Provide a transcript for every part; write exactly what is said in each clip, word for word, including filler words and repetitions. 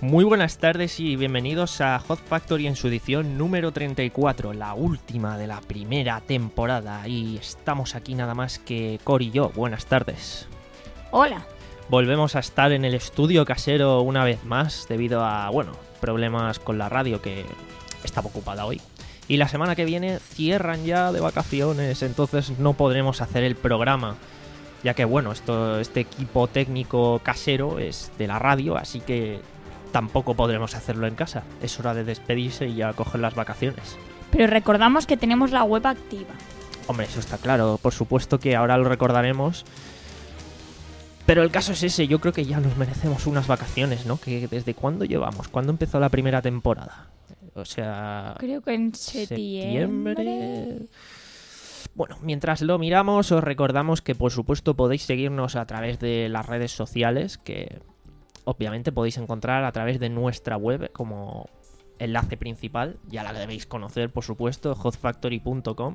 Muy buenas tardes y bienvenidos a Hot Factory en su edición número treinta y cuatro, la última de la primera temporada. Y estamos aquí nada más que Cori y yo. Buenas tardes. Hola. Volvemos a estar en el estudio casero una vez más debido a, bueno, problemas con la radio que estaba ocupada hoy. Y la semana que viene cierran ya de vacaciones, entonces no podremos hacer el programa. Ya que, bueno, esto, este equipo técnico casero es de la radio, así que tampoco podremos hacerlo en casa. Es hora de despedirse y ya coger las vacaciones. Pero recordamos que tenemos la web activa. Hombre, eso está claro. Por supuesto que ahora lo recordaremos. Pero el caso es ese. Yo creo que ya nos merecemos unas vacaciones, ¿no? Que ¿desde cuándo llevamos? ¿Cuándo empezó la primera temporada? O sea... Creo que en septiembre... septiembre... Bueno, mientras lo miramos, os recordamos que por supuesto podéis seguirnos a través de las redes sociales, que obviamente podéis encontrar a través de nuestra web como enlace principal. Ya la debéis conocer, por supuesto, hot factory punto com.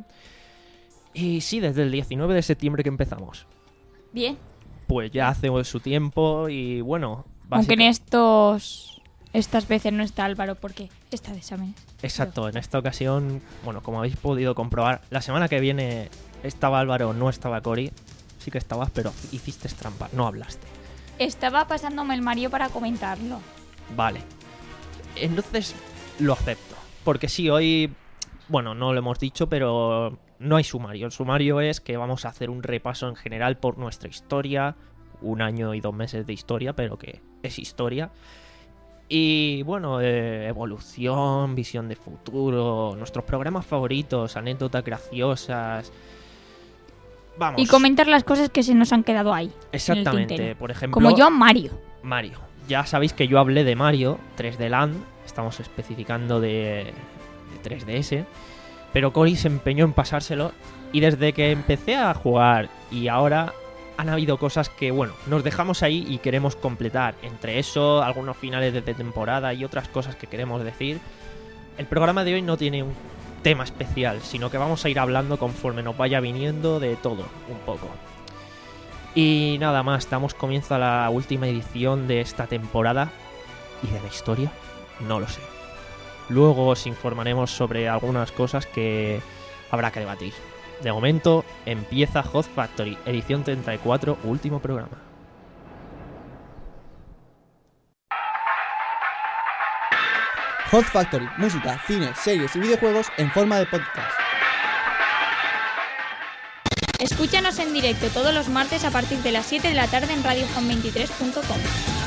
Y sí, desde el diecinueve de septiembre que empezamos. Bien. Pues ya hace su tiempo y bueno... Aunque en estos... Estas veces no está Álvaro porque está de exámenes. Exacto, Pero... en esta ocasión, bueno, como habéis podido comprobar, la semana que viene estaba Álvaro, no estaba Cori. Sí que estabas, pero hiciste trampa, no hablaste. Estaba pasándome el Mario para comentarlo. Vale. Entonces lo acepto. Porque sí, hoy, bueno, no lo hemos dicho, pero no hay sumario. El sumario es que vamos a hacer un repaso en general por nuestra historia. Un año y dos meses de historia, pero que es historia. Y bueno, eh, evolución, visión de futuro, nuestros programas favoritos, anécdotas graciosas. Vamos. Y comentar las cosas que se nos han quedado ahí. Exactamente, por ejemplo. Como yo, Mario. Mario. Ya sabéis que yo hablé de Mario, tres D Land. Estamos especificando de, de tres D S. Pero Cori se empeñó en pasárselo. Y desde que empecé a jugar y ahora... han habido cosas que, bueno, nos dejamos ahí y queremos completar. Entre eso, algunos finales de temporada y otras cosas que queremos decir. El programa de hoy no tiene un tema especial, sino que vamos a ir hablando conforme nos vaya viniendo de todo, un poco. Y nada más, damos comienzo a la última edición de esta temporada. ¿Y de la historia? No lo sé. Luego os informaremos sobre algunas cosas que habrá que debatir. De momento, empieza Hot Factory, edición treinta y cuatro, último programa. Hot Factory, música, cine, series y videojuegos en forma de podcast. Escúchanos en directo todos los martes a partir de las siete de la tarde en radio fan veintitrés punto com.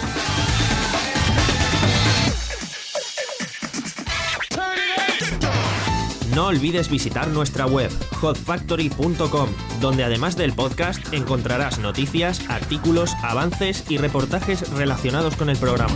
No olvides visitar nuestra web, hot factory punto com, donde además del podcast encontrarás noticias, artículos, avances y reportajes relacionados con el programa.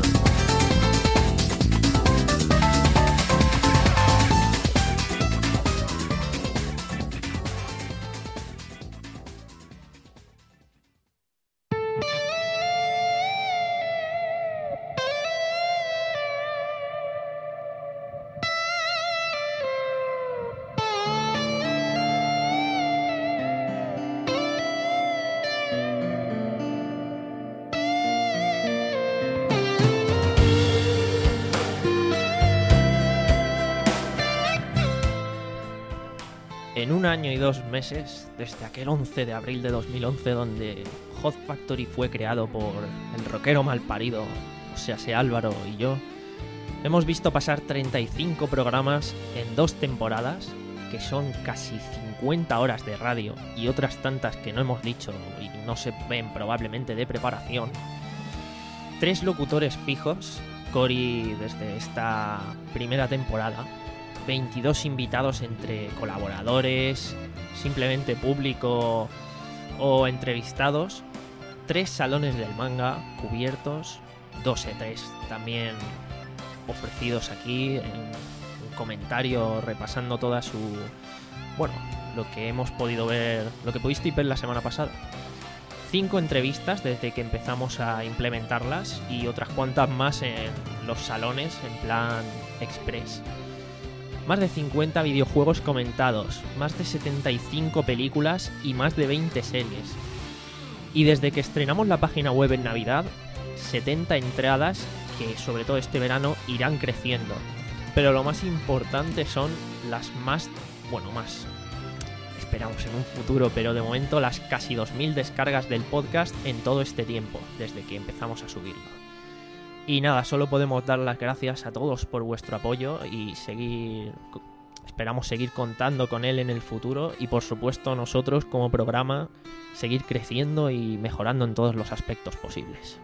En un año y dos meses, desde aquel once de abril de dos mil once, donde Hot Factory fue creado por el rockero malparido, o sea, sea Álvaro y yo, hemos visto pasar treinta y cinco programas en dos temporadas, que son casi cincuenta horas de radio y otras tantas que no hemos dicho y no se ven probablemente de preparación. Tres locutores fijos, Cori desde esta primera temporada, veintidós invitados entre colaboradores, simplemente público o entrevistados, tres salones del manga cubiertos, dos E tres también ofrecidos aquí, en un comentario repasando toda su... bueno, lo que hemos podido ver, lo que pudisteis ver la semana pasada. Cinco entrevistas desde que empezamos a implementarlas y otras cuantas más en los salones en plan express. Más de cincuenta videojuegos comentados, más de setenta y cinco películas y más de veinte series. Y desde que estrenamos la página web en Navidad, setenta entradas que sobre todo este verano irán creciendo. Pero lo más importante son las más, bueno, más, esperamos en un futuro, pero de momento las casi dos mil descargas del podcast en todo este tiempo, desde que empezamos a subirlo. Y nada, solo podemos dar las gracias a todos por vuestro apoyo y seguir, esperamos seguir contando con él en el futuro y por supuesto nosotros como programa seguir creciendo y mejorando en todos los aspectos posibles.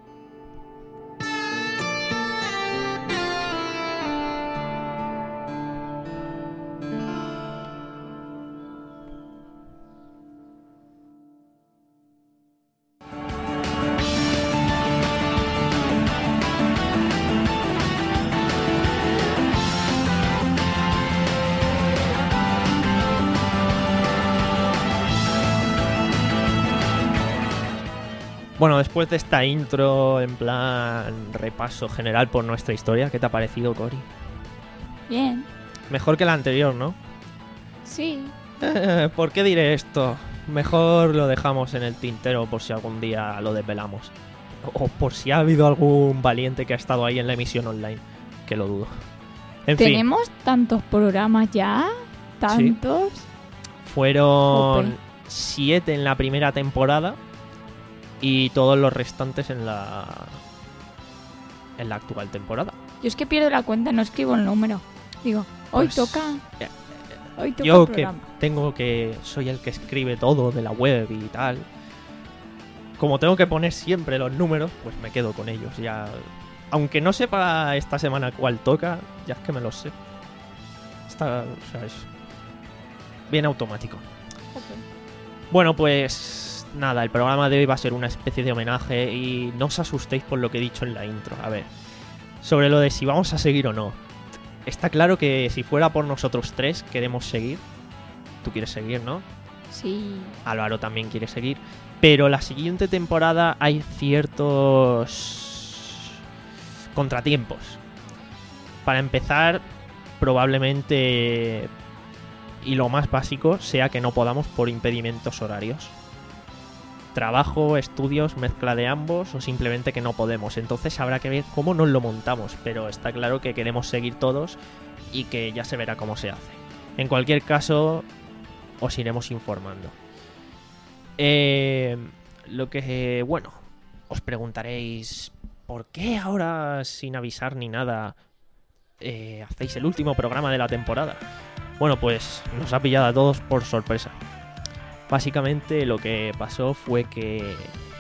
Bueno, después de esta intro, en plan repaso general por nuestra historia, ¿qué te ha parecido, Cori? Bien. Mejor que la anterior, ¿no? Sí. Eh, ¿Por qué diré esto? Mejor lo dejamos en el tintero por si algún día lo desvelamos. O por si ha habido algún valiente que ha estado ahí en la emisión online, que lo dudo. En ¿Tenemos fin, tantos programas ya? ¿Tantos? fueron Jope. siete en la primera temporada y todos los restantes en la en la actual temporada. Yo es que pierdo la cuenta, no escribo el número. Digo, hoy Pues, toca... eh, Hoy toca Yo el que programa. tengo que soy el que escribe todo de la web y tal. Como tengo que poner siempre los números, pues me quedo con ellos. Ya, aunque no sepa esta semana cuál toca, ya es que me los sé. Está, o sea, es bien automático. Jope. Bueno, pues nada, el programa de hoy va a ser una especie de homenaje y no os asustéis por lo que he dicho en la intro. A ver, sobre lo de si vamos a seguir o no. Está claro que si fuera por nosotros tres, queremos seguir. Tú quieres seguir, ¿no? Sí. Álvaro también quiere seguir. Pero la siguiente temporada hay ciertos contratiempos. Para empezar, probablemente, y lo más básico, sea que no podamos por impedimentos horarios. Trabajo, estudios, mezcla de ambos o simplemente que no podemos. Entonces habrá que ver cómo nos lo montamos. Pero está claro que queremos seguir todos y que ya se verá cómo se hace. En cualquier caso, os iremos informando. Eh, lo que, bueno, os preguntaréis, ¿por qué ahora sin avisar ni nada eh, hacéis el último programa de la temporada? Bueno, pues nos ha pillado a todos por sorpresa. Básicamente lo que pasó fue que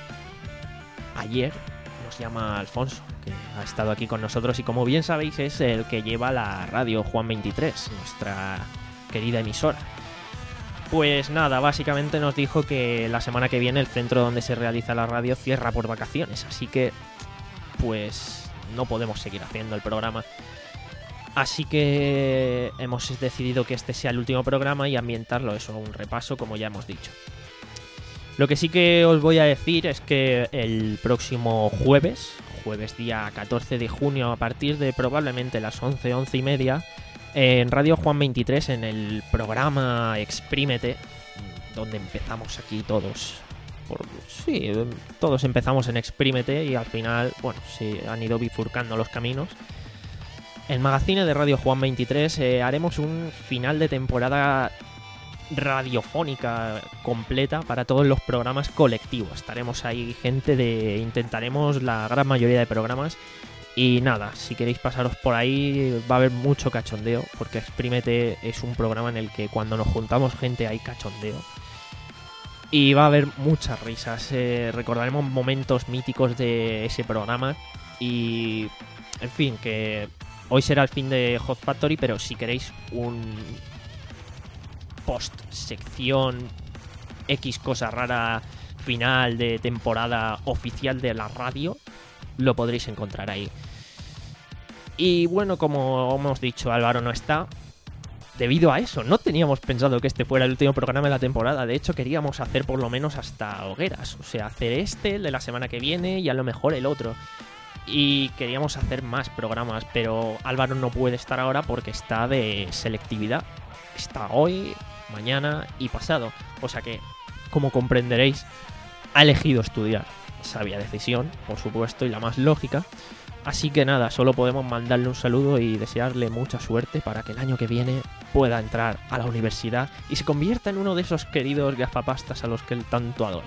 ayer nos llama Alfonso, que ha estado aquí con nosotros y como bien sabéis es el que lleva la radio Juan veintitrés, nuestra querida emisora. Pues nada, básicamente nos dijo que la semana que viene el centro donde se realiza la radio cierra por vacaciones, así que pues no podemos seguir haciendo el programa. Así que hemos decidido que este sea el último programa y ambientarlo eso, un repaso como ya hemos dicho. Lo que sí que os voy a decir es que el próximo jueves, jueves día catorce de junio a partir de probablemente las once, once y media, en Radio Juan veintitrés, en el programa Exprímete, donde empezamos aquí todos. Por, sí, todos empezamos en Exprímete y al final, bueno, sí, han ido bifurcando los caminos. El magazine de Radio Juan veintitrés eh, haremos un final de temporada radiofónica completa para todos los programas colectivos. Estaremos ahí gente de... Intentaremos la gran mayoría de programas. Y nada, si queréis pasaros por ahí va a haber mucho cachondeo, porque Exprímete es un programa en el que cuando nos juntamos gente hay cachondeo. Y va a haber muchas risas. Eh, recordaremos momentos míticos de ese programa. Y... en fin, que... hoy será el fin de Hot Factory, pero si queréis un post-sección X cosa rara final de temporada oficial de la radio, lo podréis encontrar ahí. Y bueno, como hemos dicho, Álvaro no está. Debido a eso, no teníamos pensado que este fuera el último programa de la temporada. De hecho, queríamos hacer por lo menos hasta hogueras. O sea, hacer este, el de la semana que viene y a lo mejor el otro. Y queríamos hacer más programas, pero Álvaro no puede estar ahora porque está de selectividad. Está hoy, mañana y pasado. O sea que, como comprenderéis, ha elegido estudiar. Sabia decisión, por supuesto, y la más lógica. Así que nada, solo podemos mandarle un saludo y desearle mucha suerte para que el año que viene pueda entrar a la universidad y se convierta en uno de esos queridos gafapastas a los que él tanto adora.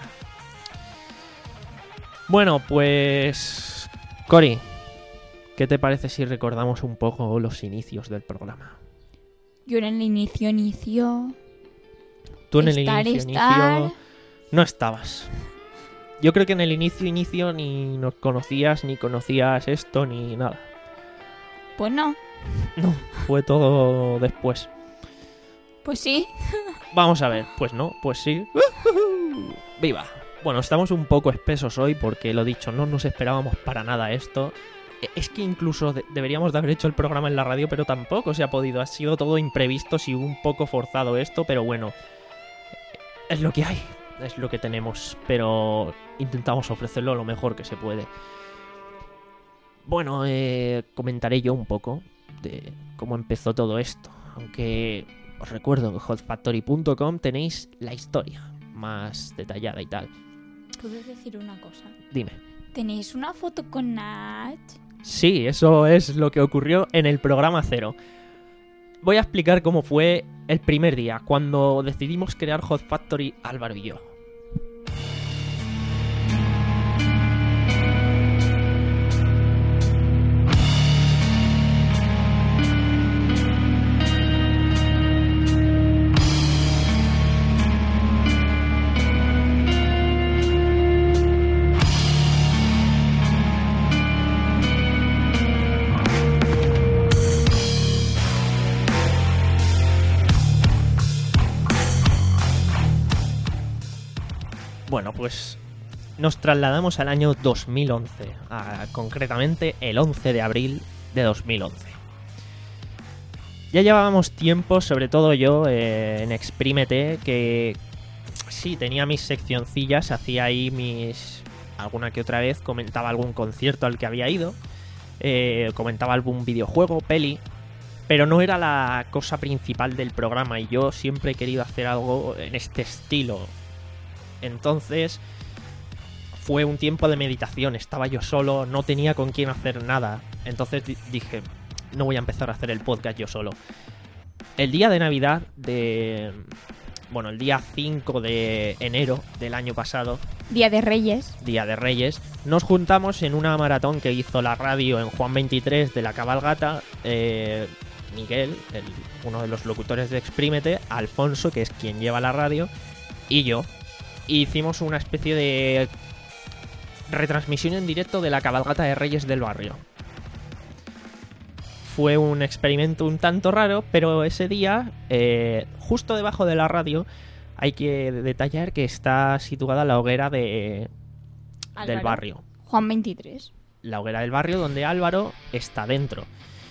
Bueno, pues... Cori, ¿qué te parece si recordamos un poco los inicios del programa? Yo en el inicio, inicio... Tú en el estar, inicio, estar... inicio... No estabas. Yo creo que en el inicio, inicio ni nos conocías, ni conocías esto, ni nada. Pues no. No, fue todo después. Pues sí. Vamos a ver, pues no, pues sí. ¡Viva! Bueno, estamos un poco espesos hoy porque, lo dicho, no nos esperábamos para nada esto. Es que incluso de- deberíamos de haber hecho el programa en la radio, pero tampoco se ha podido. Ha sido todo imprevisto y un poco forzado esto, pero bueno, es lo que hay, es lo que tenemos, pero intentamos ofrecerlo lo mejor que se puede. Bueno, eh, comentaré yo un poco de cómo empezó todo esto, aunque os recuerdo que en hot factory punto com tenéis la historia más detallada y tal. ¿Puedes decir una cosa? Dime. ¿Tenéis una foto con Nach? Sí, eso es lo que ocurrió en el programa cero. Voy a explicar cómo fue el primer día, cuando decidimos crear Hot Factory Álvaro y yo. Bueno, pues nos trasladamos al año dos mil once, a, concretamente el once de abril de dos mil once. Ya llevábamos tiempo, sobre todo yo, eh, en Exprímete, que sí, tenía mis seccioncillas, hacía ahí mis... alguna que otra vez comentaba algún concierto al que había ido, eh, comentaba algún videojuego, peli, pero no era la cosa principal del programa y yo siempre he querido hacer algo en este estilo. Entonces fue un tiempo de meditación, estaba yo solo, no tenía con quién hacer nada. Entonces di- dije, no voy a empezar a hacer el podcast yo solo. El día de Navidad de... Bueno, el día cinco de enero del año pasado, Día de Reyes. Día de Reyes, nos juntamos en una maratón que hizo la radio en Juan veintitrés de la Cabalgata. eh, Miguel, el- uno de los locutores de Exprímete, Alfonso, que es quien lleva la radio, y yo. Hicimos una especie de retransmisión en directo de la cabalgata de Reyes del barrio. Fue un experimento un tanto raro, pero ese día, eh, justo debajo de la radio, hay que detallar que está situada la hoguera de, del Álvaro. barrio. Juan veintitrés. La hoguera del barrio donde Álvaro está dentro.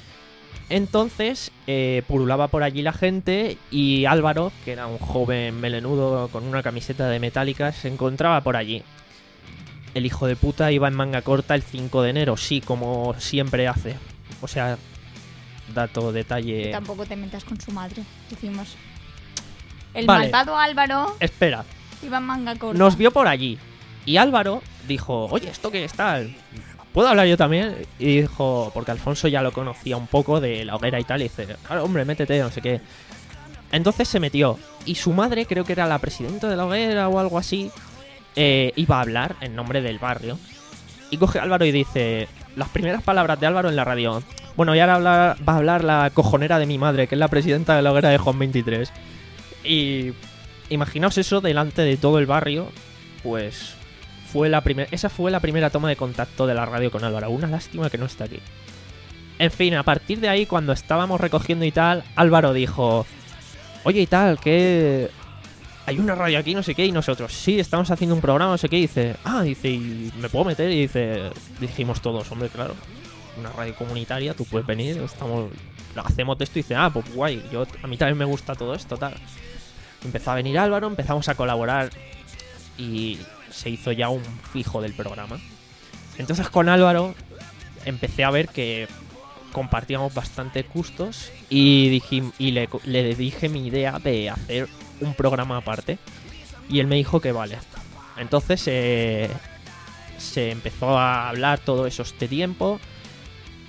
Entonces eh, pululaba por allí la gente y Álvaro, que era un joven melenudo con una camiseta de Metallica, se encontraba por allí. El hijo de puta iba en manga corta el cinco de enero, sí, como siempre hace. O sea, dato, detalle... Tampoco te metas con su madre. Decimos. El Vale. malvado Álvaro Espera, iba en manga corta. nos vio por allí y Álvaro dijo, oye, ¿esto qué es tal? ¿Puedo hablar yo también? Y dijo, porque Alfonso ya lo conocía un poco de la hoguera y tal, y dice, claro, hombre, métete, no sé qué. Entonces se metió, y su madre, creo que era la presidenta de la hoguera o algo así, eh, iba a hablar en nombre del barrio. Y coge a Álvaro y dice, las primeras palabras de Álvaro en la radio, bueno, y ahora habla- va a hablar la cojonera de mi madre, que es la presidenta de la hoguera de Juan veintitrés. Y imaginaos eso delante de todo el barrio, pues... Fue la primer- esa fue la primera toma de contacto de la radio con Álvaro. Una lástima que no está aquí. En fin, a partir de ahí, cuando estábamos recogiendo y tal, Álvaro dijo, oye y tal, que hay una radio aquí, no sé qué, y nosotros, sí, estamos haciendo un programa, no sé qué, y dice, ah, dice, ¿y me puedo meter? Y dice, dijimos todos, hombre, claro, una radio comunitaria, tú puedes venir, estamos, hacemos esto, y dice, ah, pues guay, yo, a mí también me gusta todo esto, tal. Empezó a venir Álvaro, empezamos a colaborar y se hizo ya un fijo del programa. Entonces con Álvaro empecé a ver que compartíamos bastante gustos y, dijim- y le, le dije mi idea de hacer un programa aparte y él me dijo que vale. Entonces eh, se empezó a hablar todo eso este tiempo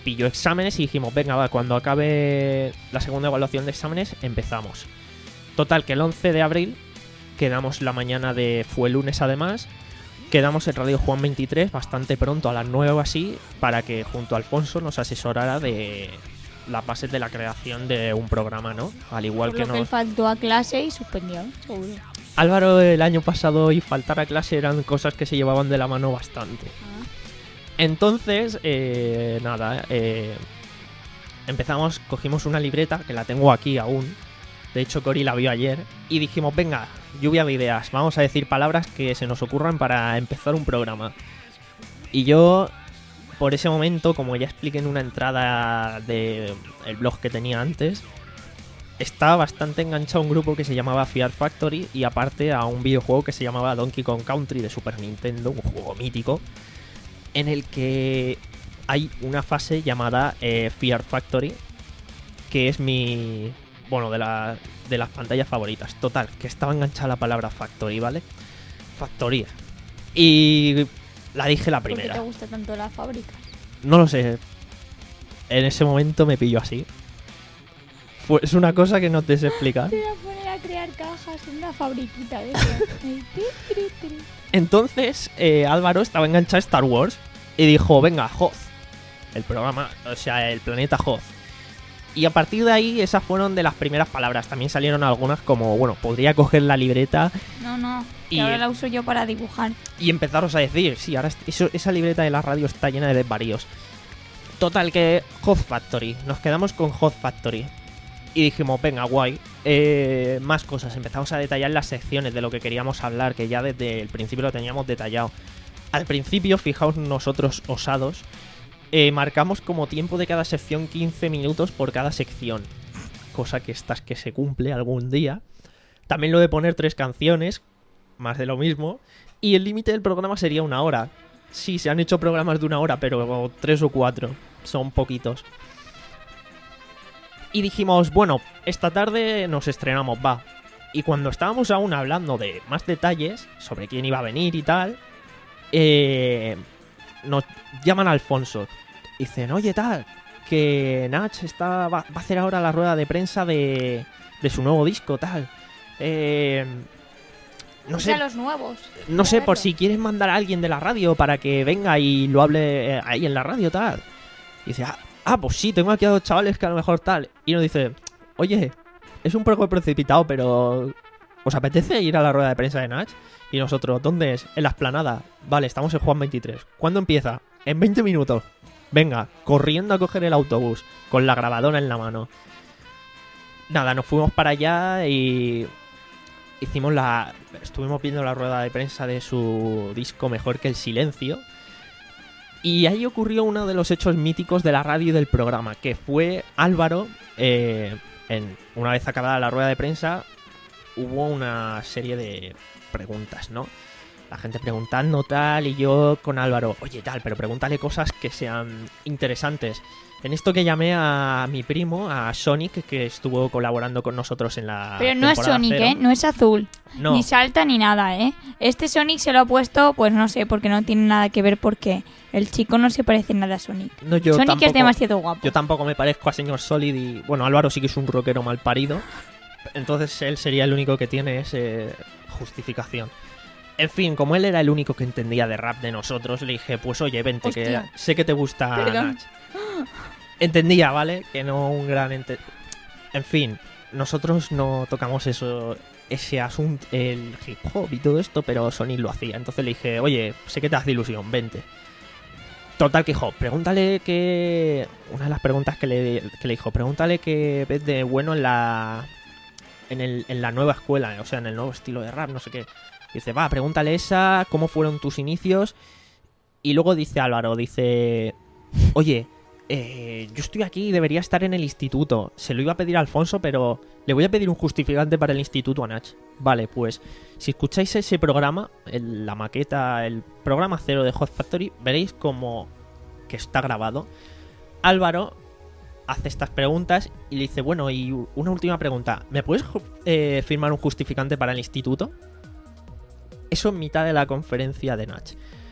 pilló exámenes y dijimos, venga, va, cuando acabe la segunda evaluación de exámenes, empezamos. Total, que el once de abril quedamos la mañana de... Fue lunes además. Quedamos en Radio Juan veintitrés bastante pronto, a las nueve o así, para que junto a Alfonso nos asesorara de las bases de la creación de un programa, ¿no? Al igual Por que lo que él nos... faltó a clase y suspendió, seguro. Álvaro el año pasado y faltar a clase eran cosas que se llevaban de la mano bastante. Ah. Entonces, eh, nada, eh, empezamos, cogimos una libreta, que la tengo aquí aún. De hecho, Cori la vio ayer. Y dijimos, venga, lluvia de ideas. Vamos a decir palabras que se nos ocurran para empezar un programa. Y yo, por ese momento, como ya expliqué en una entrada del blog que tenía antes, estaba bastante enganchado a un grupo que se llamaba Fear Factory. Y aparte a un videojuego que se llamaba Donkey Kong Country de Super Nintendo. Un juego mítico. En el que hay una fase llamada eh, Fear Factory. Que es mi... Bueno, de, la, de las pantallas favoritas. Total, que estaba enganchada la palabra Factory, ¿vale? Factoría. Y la dije la primera. ¿Por qué te gusta tanto la fábrica? No lo sé. En ese momento me pilló así. Fue, es una cosa que no te sé explicar. Te voy a poner a crear cajas en una fabriquita de eso. Entonces, eh, Álvaro estaba enganchado a Star Wars y dijo, venga, Hoth. El programa, o sea, el planeta Hoth. Y a partir de ahí, esas fueron de las primeras palabras. También salieron algunas como, bueno, podría coger la libreta. No, no, que y, ahora la uso yo para dibujar. Y empezaros a decir, sí, ahora eso, esa libreta de la radio está llena de desvaríos. Total, que Hoth Factory. Nos quedamos con Hoth Factory. Y dijimos, venga, guay. Eh, más cosas. Empezamos a detallar las secciones de lo que queríamos hablar, que ya desde el principio lo teníamos detallado. Al principio, fijaos nosotros osados, eh, marcamos como tiempo de cada sección quince minutos por cada sección. Cosa que estas que se cumple algún día. También lo de poner tres canciones, más de lo mismo. Y el límite del programa sería una hora. Sí, se han hecho programas de una hora, pero tres o cuatro. Son poquitos. Y dijimos, bueno, esta tarde nos estrenamos, va. Y cuando estábamos aún hablando de más detalles sobre quién iba a venir y tal, eh, nos llaman a Alfonso. Dicen, oye, tal, que Nach está, va, va a hacer ahora la rueda de prensa de, de su nuevo disco, tal. Eh, no sé, los nuevos. no sé por si quieres mandar a alguien de la radio para que venga y lo hable eh, ahí en la radio, tal. Y dice, ah, ah, pues sí, tengo aquí a dos chavales que a lo mejor tal. Y nos dice, oye, es un poco precipitado, pero ¿os apetece ir a la rueda de prensa de Nach? Y nosotros, ¿dónde es? En la Esplanada. Vale, estamos en Juan veintitrés. ¿Cuándo empieza? En veinte minutos. Venga, corriendo a coger el autobús, con la grabadora en la mano. Nada, nos fuimos para allá y hicimos la... Estuvimos viendo la rueda de prensa de su disco Mejor que el Silencio. Y ahí ocurrió uno de los hechos míticos de la radio y del programa, que fue Álvaro, eh, en, una vez acabada la rueda de prensa, hubo una serie de preguntas, ¿no? La gente preguntando tal, y yo con Álvaro, oye tal, pero pregúntale cosas que sean interesantes. En esto que llamé a mi primo, a Sonic, que estuvo colaborando con nosotros en la Pero no es Sonic, cero. ¿eh? No es azul. No. Ni salta ni nada, ¿eh? Este Sonic se lo ha puesto, pues no sé, porque no tiene nada que ver porque el chico no se parece nada a Sonic. No, yo Sonic tampoco, es demasiado guapo. Yo tampoco me parezco a señor Solid y... Bueno, Álvaro sí que es un rockero mal parido. Entonces él sería el único que tiene ese justificación. En fin, como él era el único que entendía de rap de nosotros, le dije, pues oye, vente, Hostia. que sé que te gusta Perdón. Nach. Entendía, ¿vale? Que no un gran... Ente... En fin, nosotros no tocamos eso, ese asunto, el hip hop y todo esto, pero Sonic lo hacía. Entonces le dije, oye, sé que te hace ilusión, vente. Total que dijo, pregúntale que... Una de las preguntas que le, que le dijo, pregúntale que ves de bueno en la... En, el, en la nueva escuela, o sea, en el nuevo estilo de rap, no sé qué. Dice, va, pregúntale esa, cómo fueron tus inicios. Y luego dice Álvaro, dice, oye, eh, yo estoy aquí y debería estar en el instituto. Se lo iba a pedir a Alfonso, pero le voy a pedir un justificante para el instituto a Nach. Vale, pues, si escucháis ese programa, el, la maqueta, el programa cero de Hoth Factory, veréis como que está grabado. Álvaro hace estas preguntas y le dice, bueno, y una última pregunta, ¿me puedes eh, firmar un justificante para el instituto? Eso en mitad de la conferencia de Nach.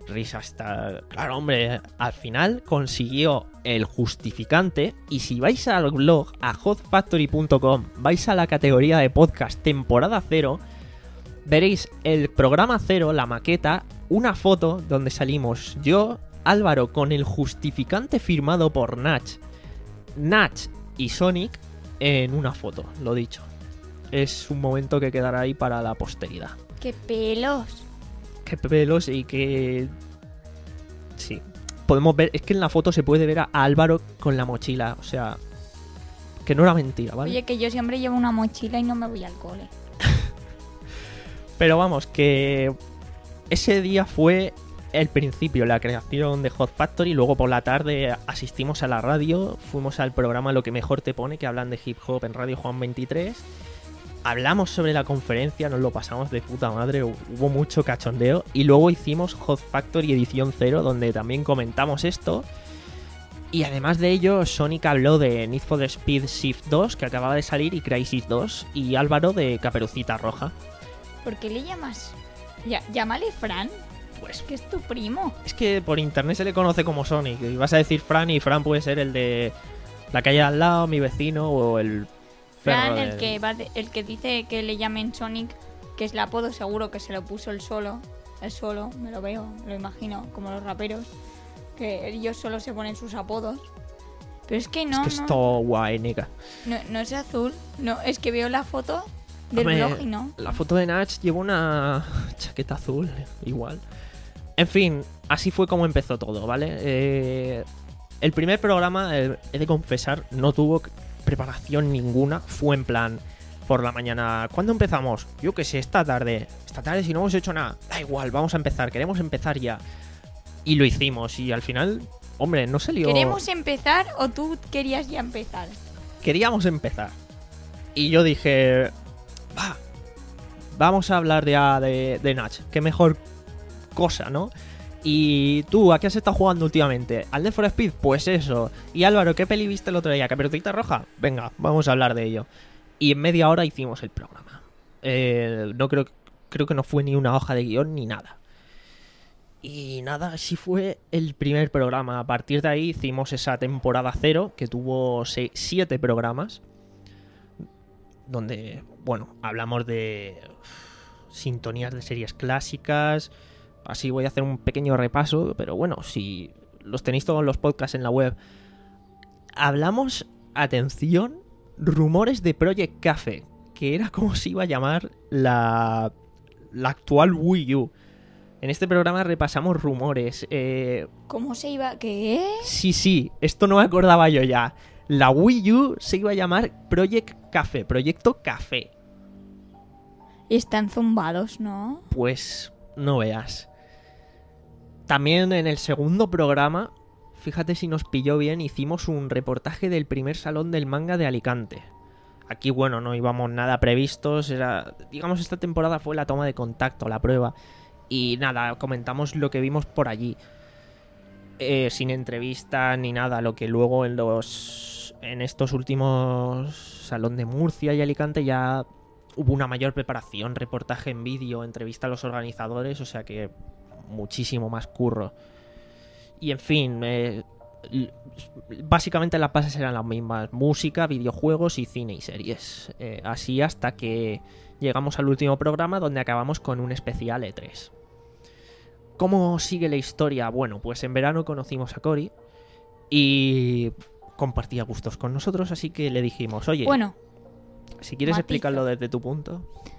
Risa hasta... Claro, hombre, al final consiguió el justificante y si vais al blog, a hot factory punto com, vais a la categoría de podcast temporada cero, veréis el programa cero, la maqueta, una foto donde salimos yo, Álvaro, con el justificante firmado por Nach, Nach y Sonic en una foto, lo dicho. Es un momento que quedará ahí para la posteridad. ¡Qué pelos! Qué pelos y que... Sí, podemos ver, es que en la foto se puede ver a Álvaro con la mochila, o sea, que no era mentira, ¿vale? Oye, que yo siempre llevo una mochila y no me voy al cole. Pero vamos, que ese día fue el principio, la creación de Hot Factory. Luego por la tarde asistimos a la radio, fuimos al programa Lo que mejor te pone, que hablan de hip hop en Radio Juan veintitrés. Hablamos sobre la conferencia, nos lo pasamos de puta madre, hubo mucho cachondeo. Y luego hicimos Hot Factory edición cero, donde también comentamos esto. Y además de ello, Sonic habló de Need for Speed Shift dos, que acababa de salir, y Crysis dos. Y Álvaro de Caperucita Roja. ¿Por qué le llamas? Ya, llámale Fran, Pues que es tu primo. es que por internet se le conoce como Sonic. Y vas a decir Fran, y Fran puede ser el de la calle al lado, mi vecino, o el... Fran, perro el del- que va de- el que dice que le llamen Sonic, que es el apodo, seguro que se lo puso él solo. Él solo, me lo veo, me lo imagino, como los raperos, que ellos solo se ponen sus apodos. Pero es que no, es que es no, todo guay, nega. no, no es azul. No, es que veo la foto del Hombre, blog y no. La foto de Nach lleva una chaqueta azul, igual. En fin, así fue como empezó todo, ¿vale? Eh, el primer programa, eh, he de confesar, no tuvo preparación ninguna. Fue en plan, por la mañana, ¿cuándo empezamos? Yo qué sé, esta tarde. Esta tarde si no hemos hecho nada, da igual, vamos a empezar, queremos empezar ya. Y lo hicimos, y al final, hombre, no salió... ¿Queremos empezar o tú querías ya empezar? Queríamos empezar. Y yo dije, va, vamos a hablar de, de, de Nach. Qué mejor cosa, ¿no? Y tú, ¿a qué has estado jugando últimamente? ¿Al Need for Speed? Pues eso. Y Álvaro, ¿qué peli viste el otro día? ¿Caperucita Roja? Venga, vamos a hablar de ello. Y en media hora hicimos el programa. Eh, no creo, creo que no fue ni una hoja de guión ni nada. Y nada, así fue el primer programa. A partir de ahí hicimos esa temporada cero, que tuvo seis, siete programas. Donde, bueno, hablamos de uf, sintonías de series clásicas. Así voy a hacer un pequeño repaso, pero bueno, si los tenéis todos los podcasts en la web. Hablamos, atención, rumores de Project Cafe, que era como se iba a llamar la, la actual Wii U. En este programa repasamos rumores. Eh, ¿Cómo se iba? ¿Qué? sí, sí, esto no me acordaba yo ya. La Wii U se iba a llamar Project Cafe, Proyecto Café. Y están zumbados, ¿no? Pues no veas. También en el segundo programa, fíjate si nos pilló bien, hicimos un reportaje del primer salón del manga de Alicante. Aquí, bueno, no íbamos nada previstos, era, digamos, esta temporada fue la toma de contacto, la prueba. Y nada, comentamos lo que vimos por allí. Eh, sin entrevista ni nada, lo que luego en los en estos últimos Salón de Murcia y Alicante ya hubo una mayor preparación, reportaje en vídeo, entrevista a los organizadores, o sea que muchísimo más curro. Y en fin, eh, básicamente las bases eran las mismas: música, videojuegos y cine y series. Eh, así hasta que llegamos al último programa, donde acabamos con un especial E tres. ¿Cómo sigue la historia? Bueno, pues en verano conocimos a Cory y compartía gustos con nosotros, así que le dijimos, oye, Bueno, si quieres matizo. explicarlo desde tu punto.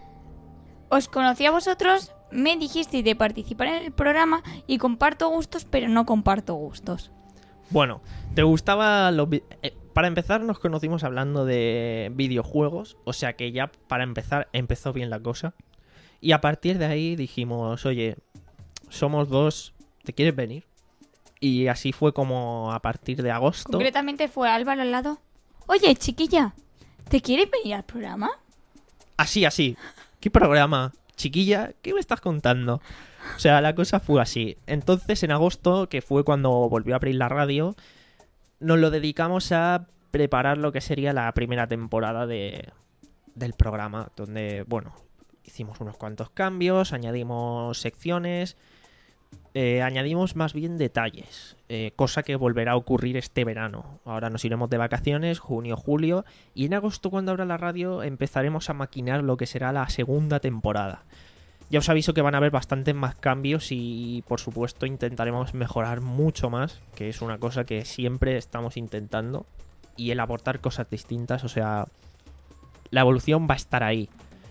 os conocí a vosotros, me dijisteis de participar en el programa y comparto gustos, pero no comparto gustos. Bueno, ¿te gustaba los vi- eh, para empezar nos conocimos hablando de videojuegos, o sea que ya para empezar empezó bien la cosa. Y a partir de ahí dijimos, oye, somos dos, ¿te quieres venir? Y así fue como a partir de agosto. Concretamente fue Álvaro al lado. Oye, chiquilla, ¿te quieres venir al programa? Así, así. ¿Qué programa? Chiquilla, ¿qué me estás contando? O sea, la cosa fue así. Entonces, en agosto, que fue cuando volvió a abrir la radio, nos lo dedicamos a preparar lo que sería la primera temporada de, del programa, donde, bueno, hicimos unos cuantos cambios, añadimos secciones Eh, añadimos más bien detalles, eh, cosa que volverá a ocurrir este verano. Ahora nos iremos de vacaciones, junio, julio, y en agosto, cuando abra la radio, empezaremos a maquinar lo que será la segunda temporada. Ya os aviso que van a haber bastantes más cambios y, por supuesto, intentaremos mejorar mucho más, que es una cosa que siempre estamos intentando, y el aportar cosas distintas, o sea, la evolución va a estar ahí.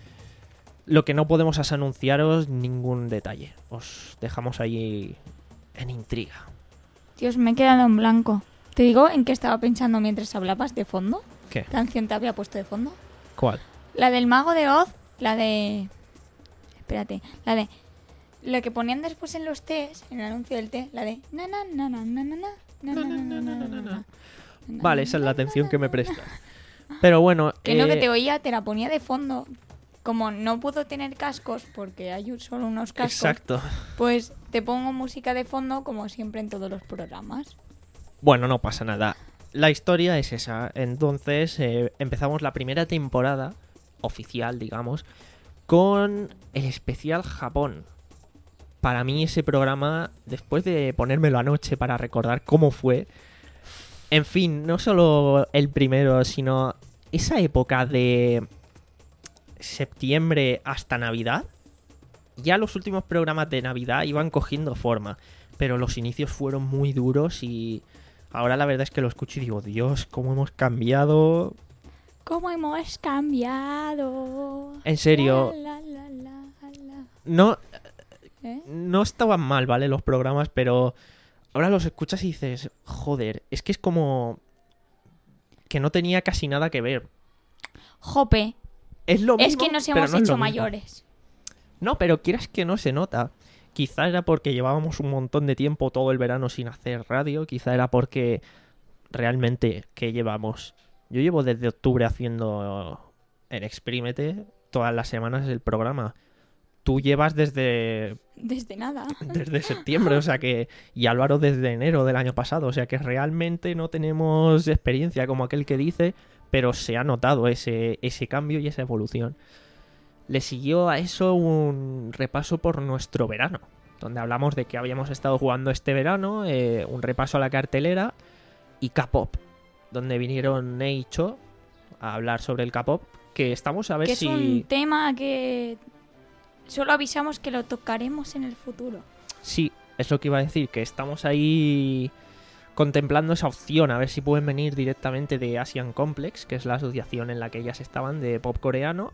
Lo que no podemos es anunciaros ningún detalle. Os dejamos ahí en intriga. Dios, me he quedado en blanco. ¿Te digo en qué estaba pensando mientras hablabas de fondo? ¿Qué? ¿Qué canción te había puesto de fondo? ¿Cuál? La del Mago de Oz, la de... Espérate, la de... Lo que ponían después en los tés, en el anuncio del té, la de... Na, na, na, na, na, na, na, na, na, na, na, na, na. Vale, esa es la atención que me prestas. Pero bueno... Que no, eh, que te oía, te la ponía de fondo. Como no puedo tener cascos, porque hay solo unos cascos, Exacto. pues te pongo música de fondo, como siempre en todos los programas. Bueno, no pasa nada. La historia es esa. Entonces, eh, empezamos la primera temporada, oficial, digamos, con el especial Japón. Para mí ese programa, después de ponérmelo anoche para recordar cómo fue, en fin, no solo el primero, sino esa época de septiembre hasta Navidad. Ya los últimos programas de Navidad iban cogiendo forma, pero los inicios fueron muy duros y ahora la verdad es que lo escucho y digo, Dios, cómo hemos cambiado. ¿Cómo hemos cambiado? En serio, La, la, la, la, la. no, ¿Eh? no estaban mal, ¿vale? Los programas, pero ahora los escuchas y dices, joder, es que es como que no tenía casi nada que ver. Jope, Es lo mismo, es que nos pero hemos no es lo hecho mismo. mayores. No, pero quieras que no se nota. Quizá era porque llevábamos un montón de tiempo todo el verano sin hacer radio. Quizá era porque realmente que llevamos... Yo llevo desde octubre haciendo en Exprímete todas las semanas el programa. Tú llevas desde Desde nada. desde septiembre, o sea que... Y Álvaro desde enero del año pasado. O sea que realmente no tenemos experiencia como aquel que dice, pero se ha notado ese, ese cambio y esa evolución. Le siguió a eso un repaso por nuestro verano, donde hablamos de que habíamos estado jugando este verano, eh, un repaso a la cartelera y K-pop, donde vinieron Neicho a hablar sobre el K-pop, que estamos a ver Que si... es un tema que solo avisamos que lo tocaremos en el futuro. Sí, es lo que iba a decir, que estamos ahí contemplando esa opción, a ver si pueden venir directamente de Asian Complex, que es la asociación en la que ellas estaban de pop coreano.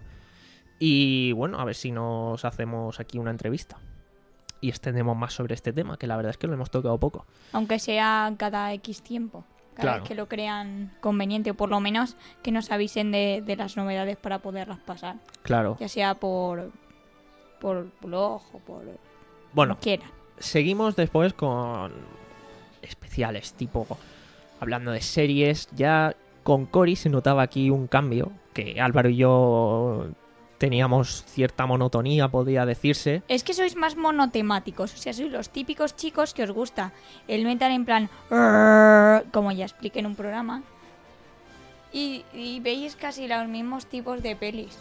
Y bueno, a ver si nos hacemos aquí una entrevista y extendemos más sobre este tema, que la verdad es que lo hemos tocado poco. Aunque sea cada X tiempo. Cada Claro. vez que lo crean conveniente, o por lo menos que nos avisen de, de las novedades para poderlas pasar. Claro. Ya sea por, por blog o por... Bueno, como quiera. seguimos después con especiales, tipo hablando de series. Ya con Cory se notaba aquí un cambio, que Álvaro y yo teníamos cierta monotonía, podría decirse. Es que sois más monotemáticos, o sea, sois los típicos chicos que os gusta el metal en plan, "Rrrr", como ya expliqué en un programa, y, y veis casi los mismos tipos de pelis.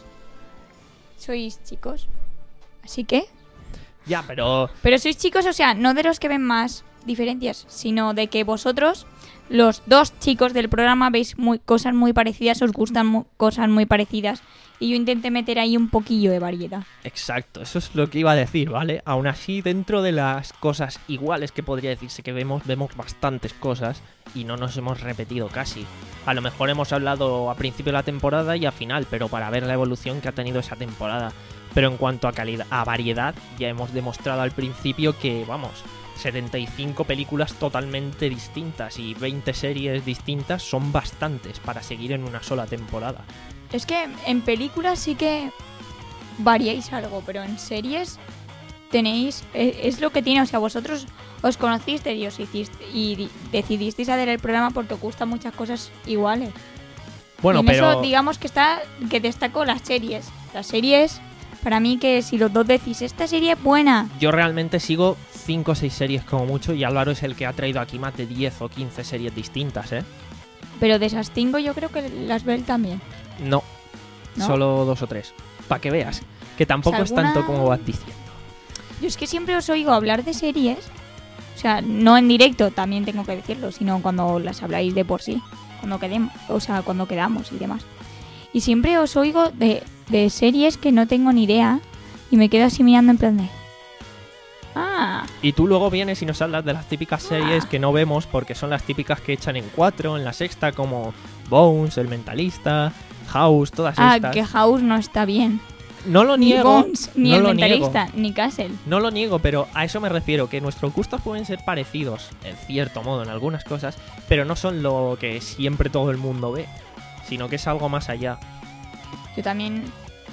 Sois chicos, así que... Ya, pero Pero sois chicos, o sea, no de los que ven más diferencias, sino de que vosotros, los dos chicos del programa, veis muy, cosas muy parecidas, os gustan mu- cosas muy parecidas, y yo intenté meter ahí un poquillo de variedad. exacto, eso es lo que iba a decir, ¿vale? Aún así, dentro de las cosas iguales que podría decirse que vemos, vemos bastantes cosas y no nos hemos repetido casi. A lo mejor hemos hablado a principio de la temporada y a final, pero para ver la evolución que ha tenido esa temporada. Pero en cuanto a calidad, a variedad, ya hemos demostrado al principio que, vamos, setenta y cinco películas totalmente distintas y veinte series distintas son bastantes para seguir en una sola temporada. Es que en películas sí que variáis algo, pero en series tenéis... Es, es lo que tiene, o sea, vosotros os conocisteis y, os hiciste, y di- decidisteis hacer el programa porque os gustan muchas cosas iguales. Bueno, y en pero... eso digamos que está que destaco las series. Las series, para mí, que si los dos decís, esta serie es buena, Yo realmente sigo cinco o seis series como mucho y Álvaro es el que ha traído aquí más de diez o quince series distintas, ¿eh? pero de esas cinco yo creo que las ve él también. No, ¿No? solo dos o tres. Para que veas, que tampoco O sea, es tanto alguna- como vas diciendo. Yo es que siempre os oigo hablar de series, o sea, no en directo, también tengo que decirlo, sino cuando las habláis de por sí, cuando quedemos, o sea, cuando quedamos y demás. Y siempre os oigo de, de series que no tengo ni idea y me quedo así mirando en plan de... Ah. Y tú luego vienes y nos hablas de las típicas series que no vemos porque son las típicas que echan en cuatro, en la sexta, como Bones, El Mentalista, House, todas Ah, estas. que House no está bien. No lo Ni niego, Bones, ni no El lo Mentalista, niego. ni Castle. No lo niego, pero a eso me refiero, que nuestros gustos pueden ser parecidos, en cierto modo, en algunas cosas, pero no son lo que siempre todo el mundo ve, sino que es algo más allá. Yo también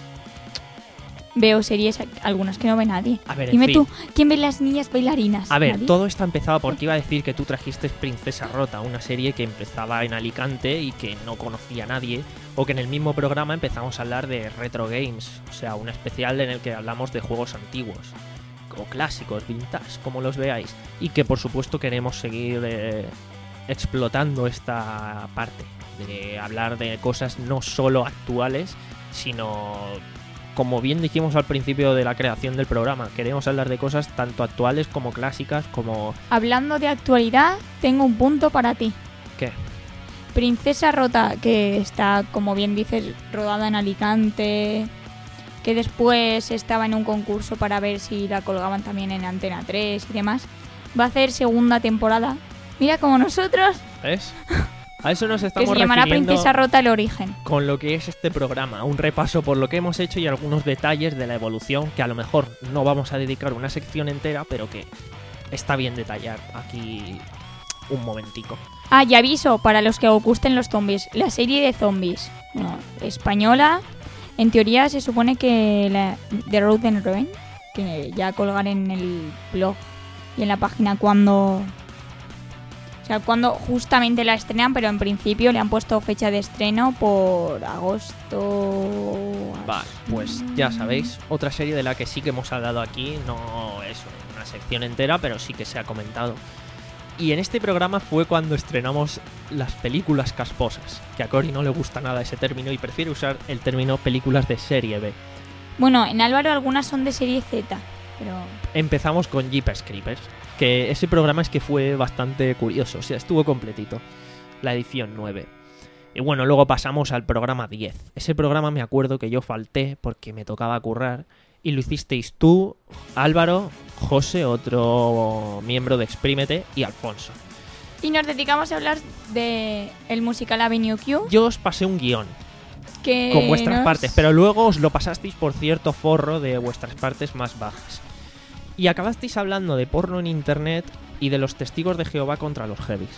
veo series, algunas que no ve nadie. A ver, en Dime fin. tú, ¿quién ve Las Niñas Bailarinas? A ver, ¿Nadie? todo está empezado porque iba a decir que tú trajiste Princesa Rota, una serie que empezaba en Alicante y que no conocía a nadie, o que en el mismo programa empezamos a hablar de retro games, o sea, un especial en el que hablamos de juegos antiguos, o clásicos, vintage, como los veáis, y que por supuesto queremos seguir eh, explotando esta parte, de hablar de cosas no solo actuales, sino... Como bien dijimos al principio de la creación del programa, queremos hablar de cosas tanto actuales como clásicas, como... Hablando de actualidad, tengo un punto para ti. ¿Qué? Princesa Rota, que está, como bien dices, rodada en Alicante, que después estaba en un concurso para ver si la colgaban también en Antena tres y demás, va a hacer segunda temporada. Mira, como nosotros, ¿Ves? A eso nos que estamos se llamará refiriendo Princesa Rota el origen. con lo que es este programa. Un repaso por lo que hemos hecho y algunos detalles de la evolución que a lo mejor no vamos a dedicar una sección entera, pero que está bien detallar aquí un momentico. Ah, y aviso, para los que os gusten los zombies, la serie de zombies, bueno, española, en teoría se supone que la The Road and Revenge, que ya colgaré en el blog y en la página cuando... O sea, cuando justamente la estrenan, pero en principio le han puesto fecha de estreno por agosto... Vale, pues ya sabéis, otra serie de la que sí que hemos hablado aquí, no es una sección entera, pero sí que se ha comentado. Y en este programa fue cuando estrenamos las películas casposas, que a Cory no le gusta nada ese término y prefiere usar el término películas de serie B. Bueno, en Álvaro algunas son de serie Z, pero... Empezamos con Jeepers Creepers, que ese programa es que fue bastante curioso, o sea, estuvo completito, la edición nueve. Y bueno, luego pasamos al programa diez. Ese programa me acuerdo que yo falté porque me tocaba currar, y lo hicisteis tú, Álvaro, José, otro miembro de Exprímete, y Alfonso. Y nos dedicamos a hablar de el musical Avenue Q, Yo os pasé un guión que con vuestras nos- partes, pero luego os lo pasasteis por cierto forro de vuestras partes más bajas. Y acabasteis hablando de porno en internet y de los testigos de Jehová contra los heavies.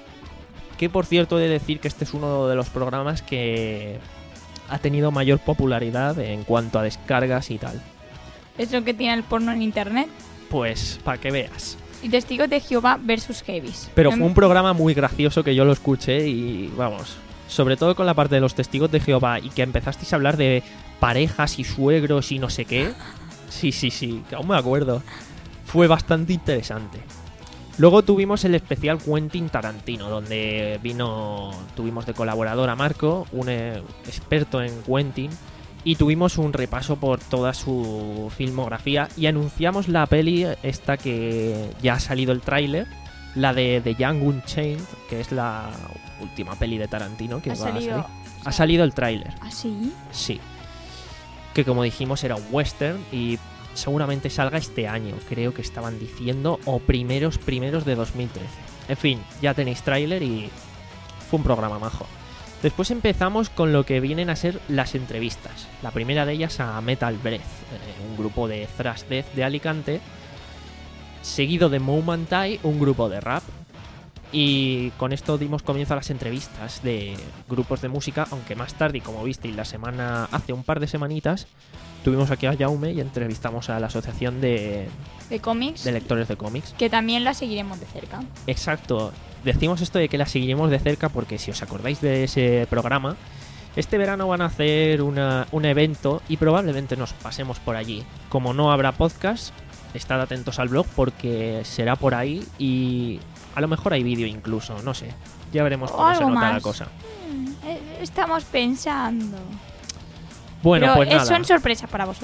Que por cierto he de decir que este es uno de los programas que ha tenido mayor popularidad en cuanto a descargas y tal. es lo que tiene el porno en internet. Pues para que veas. Y Testigos de Jehová versus Heavies. Pero Em, fue un programa muy gracioso que yo lo escuché y vamos, sobre todo con la parte de los testigos de Jehová y que empezasteis a hablar de parejas y suegros y no sé qué. Sí, sí, sí, que aún me acuerdo. Fue bastante interesante. Luego tuvimos el especial Quentin Tarantino, donde vino, tuvimos de colaborador a Marco, un eh, experto en Quentin, y tuvimos un repaso por toda su filmografía y anunciamos la peli esta que ya ha salido el tráiler, la de The Young Unchained, que es la última peli de Tarantino que ha va salido... a salir. Ha salido el tráiler, ¿Ah, sí? sí. Que como dijimos era un western y seguramente salga este año, creo que estaban diciendo, o primeros primeros de dos mil trece. En fin, ya tenéis tráiler y fue un programa majo. Después empezamos con lo que vienen a ser las entrevistas. La primera de ellas a Metal Breath, eh, un grupo de thrash death de Alicante, seguido de Momentai, un grupo de rap. Y con esto dimos comienzo a las entrevistas de grupos de música, aunque más tarde, y como visteis la semana, hace un par de semanitas, tuvimos aquí a Jaume y entrevistamos a la asociación de, De cómics, de lectores de cómics. que también la seguiremos de cerca. Exacto, decimos esto de que la seguiremos de cerca porque si os acordáis de ese programa, este verano van a hacer una, un evento y probablemente nos pasemos por allí. Como no habrá podcast, estad atentos al blog porque será por ahí y a lo mejor hay vídeo incluso, no sé. Ya veremos O cómo se algo nota la más. cosa. Mm, eh, Estamos pensando. Bueno, Pero pues eh, nada. son sorpresas para vosotros.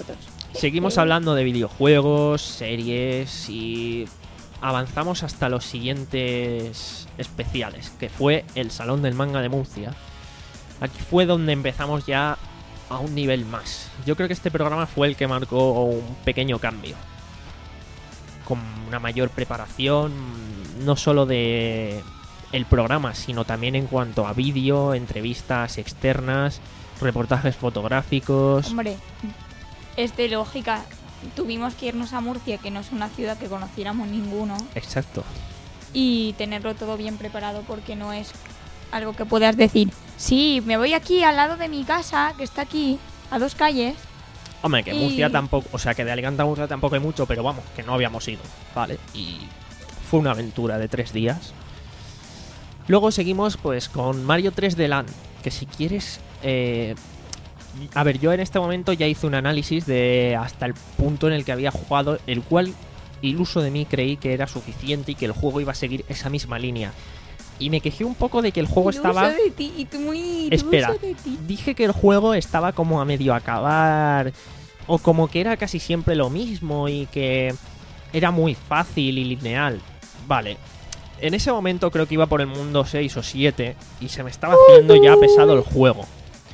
Seguimos hablando de videojuegos, series y avanzamos hasta los siguientes especiales, que fue el Salón del Manga de Murcia. Aquí fue donde empezamos ya a un nivel más. Yo creo que este programa fue el que marcó un pequeño cambio, con una mayor preparación, no solo de el programa, sino también en cuanto a vídeo, entrevistas externas, reportajes fotográficos. Hombre, es de lógica. Tuvimos que irnos a Murcia, que no es una ciudad que conociéramos ninguno. Exacto. Y tenerlo todo bien preparado, porque no es algo que puedas decir, sí, me voy aquí al lado de mi casa, que está aquí, a dos calles. Hombre, que y... Murcia tampoco, o sea, que de Alicante a Murcia tampoco hay mucho, pero vamos, que no habíamos ido, ¿vale? Y fue una aventura de tres días. Luego seguimos pues con Mario tres D Land, que si quieres... Eh, a ver, yo en este momento ya hice un análisis de hasta el punto en el que había jugado, el cual, iluso de mí, creí que era suficiente y que el juego iba a seguir esa misma línea. Y me quejé un poco de que el juego Iluso estaba... de ti, y tú muy iluso Espera, de ti. dije que el juego estaba como a medio acabar, o como que era casi siempre lo mismo y que era muy fácil y lineal. Vale, en ese momento creo que iba por el mundo seis o siete y se me estaba haciendo ya pesado el juego.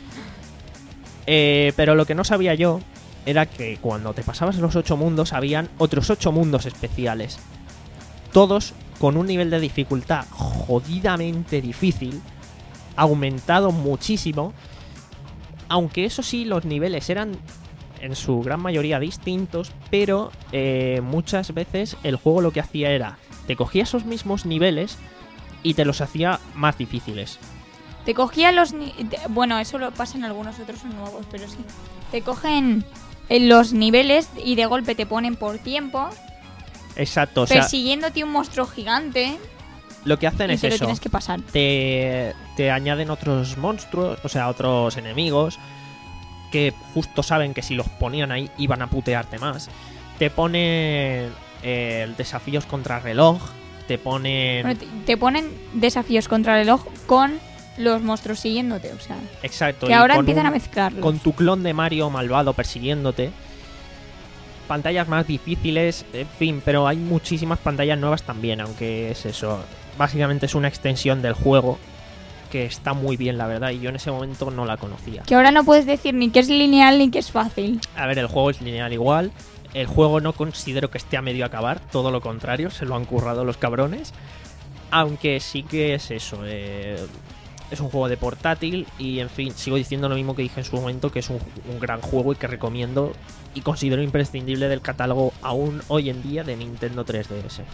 Eh, pero lo que no sabía yo era que cuando te pasabas los ocho mundos habían otros ocho mundos especiales. Todos con un nivel de dificultad jodidamente difícil, aumentado muchísimo. Aunque eso sí, los niveles eran en su gran mayoría distintos, pero eh, muchas veces el juego lo que hacía era, te cogía esos mismos niveles y te los hacía más difíciles. Te cogía los... Ni- te- bueno, eso lo pasa en algunos otros nuevos, pero sí. Te cogen en los niveles y de golpe te ponen por tiempo, Exacto, o sea, persiguiéndote un monstruo gigante, lo que hacen y es te lo eso. tienes que pasar. Te, te añaden otros monstruos, o sea, otros enemigos que justo saben que si los ponían ahí iban a putearte más. Te ponen eh, desafíos contra reloj, te ponen... Bueno, te, te ponen desafíos contra el reloj con los monstruos siguiéndote, o sea, Exacto. que y ahora con empiezan un- a mezclarlos. Con tu clon de Mario malvado persiguiéndote. Pantallas más difíciles, en fin, pero hay muchísimas pantallas nuevas también, aunque es eso. Básicamente es una extensión del juego que está muy bien, la verdad, y yo en ese momento no la conocía. Que ahora no puedes decir ni que es lineal ni que es fácil. A ver, el juego es lineal igual. El juego no considero que esté a medio acabar, todo lo contrario, se lo han currado los cabrones. Aunque sí que es eso, eh, es un juego de portátil y, en fin, sigo diciendo lo mismo que dije en su momento, que es un, un gran juego y que recomiendo y considero imprescindible del catálogo aún hoy en día de Nintendo tres D S.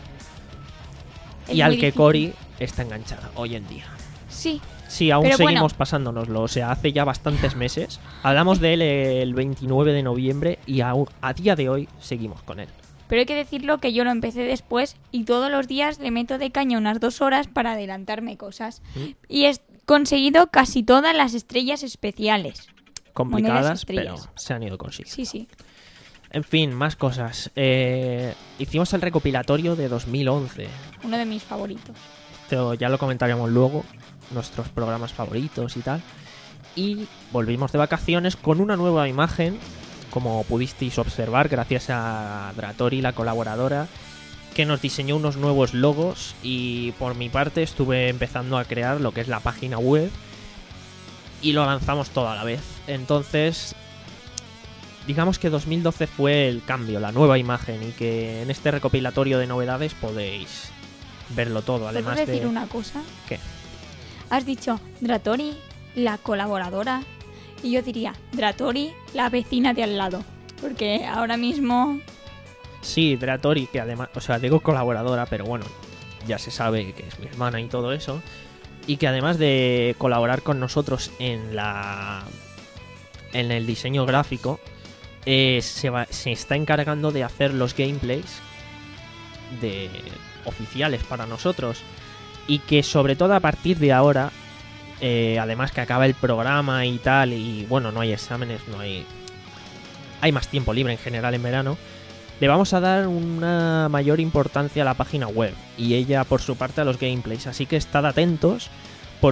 Es Y al muy que difícil. Cory está enganchada hoy en día. Sí, Sí, aún Pero seguimos bueno. pasándonoslo, o sea, hace ya bastantes meses. Hablamos de él el veintinueve de noviembre y aún, a día de hoy seguimos con él. pero hay que decirlo que yo lo empecé después y todos los días le meto de caña unas dos horas para adelantarme cosas. ¿Mm? Y he conseguido casi todas las estrellas especiales. Complicadas, Monedas pero estrellas. se han ido consiguiendo. Sí, sí. En fin, más cosas. Eh, hicimos el recopilatorio de dos mil once. Uno de mis favoritos. Esto ya lo comentaremos luego, nuestros programas favoritos y tal. Y volvimos de vacaciones con una nueva imagen, como pudisteis observar, gracias a Dratori, la colaboradora, que nos diseñó unos nuevos logos. Y por mi parte estuve empezando a crear lo que es la página web y lo lanzamos todo a la vez. Entonces, digamos que dos mil doce fue el cambio, la nueva imagen, y que en este recopilatorio de novedades podéis verlo todo. Además ¿Puedo decir de... una cosa? ¿Qué? Has dicho Dratori, la colaboradora, y yo diría Dratori, la vecina de al lado. Porque ahora mismo... Sí, Dratori, que además, o sea, digo colaboradora, pero bueno, ya se sabe que es mi hermana y todo eso. Y que además de colaborar con nosotros en la en el diseño gráfico, eh, se, va, se está encargando de hacer los gameplays de oficiales para nosotros. Y que sobre todo a partir de ahora, eh, además que acaba el programa y tal, y bueno, no hay exámenes, no hay... Hay más tiempo libre en general en verano. Le vamos a dar una mayor importancia a la página web y ella por su parte a los gameplays, así que estad atentos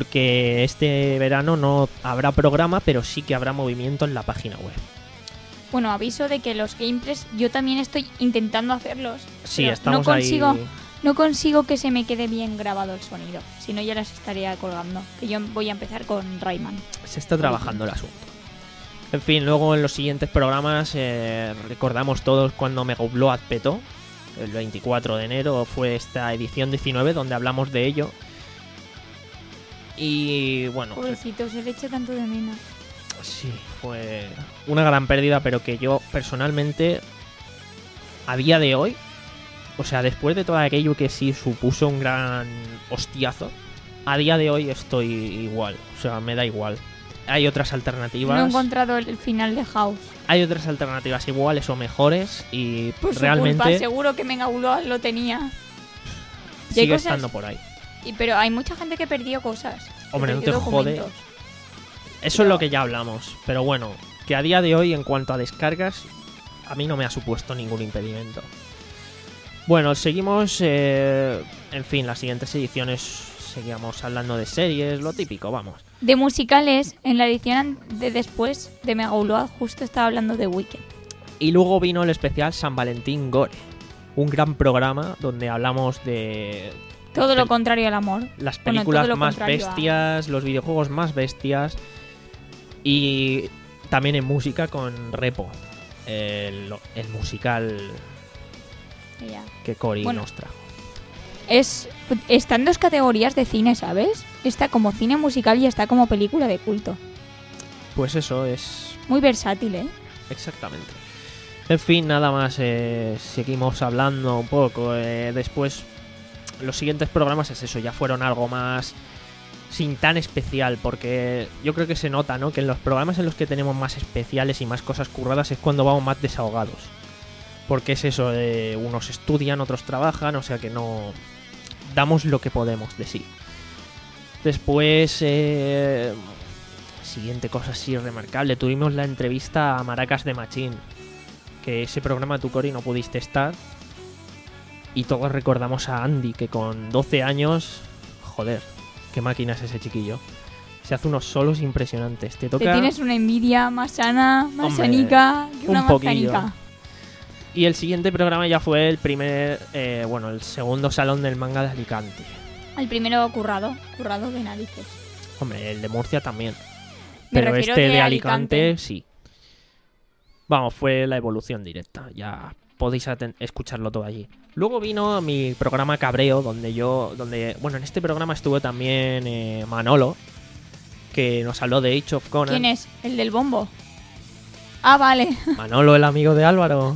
porque este verano no habrá programa, pero sí que habrá movimiento en la página web. Bueno, aviso de que los gameplays yo también estoy intentando hacerlos. Sí, pero estamos no consigo, ahí. No consigo que se me quede bien grabado el sonido. Si no, ya las estaría colgando. Que yo voy a empezar con Rayman. Se está trabajando el asunto. En fin, luego en los siguientes programas eh, recordamos todos cuando Mega Upload petó. El veinticuatro de enero fue esta edición diecinueve donde hablamos de ello. Y bueno, Pobrecito, se le echa tanto de menos. sí, fue una gran pérdida, pero que yo personalmente, a día de hoy, o sea, después de todo aquello que sí supuso un gran hostiazo, a día de hoy estoy igual, o sea, me da igual. Hay otras alternativas. No he encontrado el final de House. Hay otras alternativas iguales o mejores y Por su realmente culpa, seguro que Mega Upload lo tenía. Y hay sigue cosas- estando por ahí. Y, pero hay mucha gente que perdió cosas. que Hombre, no perdió te jode. documentos. Eso Pero- es lo que ya hablamos, pero bueno, que a día de hoy en cuanto a descargas, a mí no me ha supuesto ningún impedimento. Bueno, seguimos, eh, en fin, las siguientes ediciones seguíamos hablando de series, lo típico, vamos. De musicales, en la edición de después de Mega Upload justo estaba hablando de Weekend. Y luego vino el especial San Valentín Gore, un gran programa donde hablamos de Todo lo pel- contrario al amor. las Bueno, películas todo lo más contrario a- bestias, los videojuegos más bestias y también en música con Repo, el, el musical Ya. que Cory Bueno. nos trajo. Es, está en dos categorías de cine, ¿sabes? Está como cine musical y está como película de culto. Pues eso es Muy versátil, ¿eh? exactamente. En fin, nada más, eh, seguimos hablando un poco. eh, después, los siguientes programas es eso, ya fueron algo más sin tan especial, porque yo creo que se nota, ¿no? Que en los programas en los que tenemos más especiales y más cosas curradas es cuando vamos más desahogados. Porque es eso, eh, unos estudian, otros trabajan, o sea que no damos lo que podemos de sí. Después, eh, siguiente cosa así remarcable, tuvimos la entrevista a Maracas de Machín, que ese programa tú, Cory, no pudiste estar. Y todos recordamos a Andy, que con doce años, joder, qué máquina es ese chiquillo. Se hace unos solos impresionantes. Te toca... Te tienes una envidia más sana, más Hombre, sanica que una un poquillo. manzanica. Y el siguiente programa ya fue el primer, eh, bueno, el segundo salón del manga de Alicante. El primero currado, currado de narices. Hombre, el de Murcia también. Me Pero refiero este de de Alicante, Alicante. sí. Vamos, fue la evolución directa. Ya podéis aten- escucharlo todo allí. Luego vino mi programa Cabreo, donde yo, donde, bueno, en este programa estuvo también eh, Manolo, que nos habló de Age of Conan. ¿Quién es? ¿El del bombo? Ah, vale. Manolo, el amigo de Álvaro.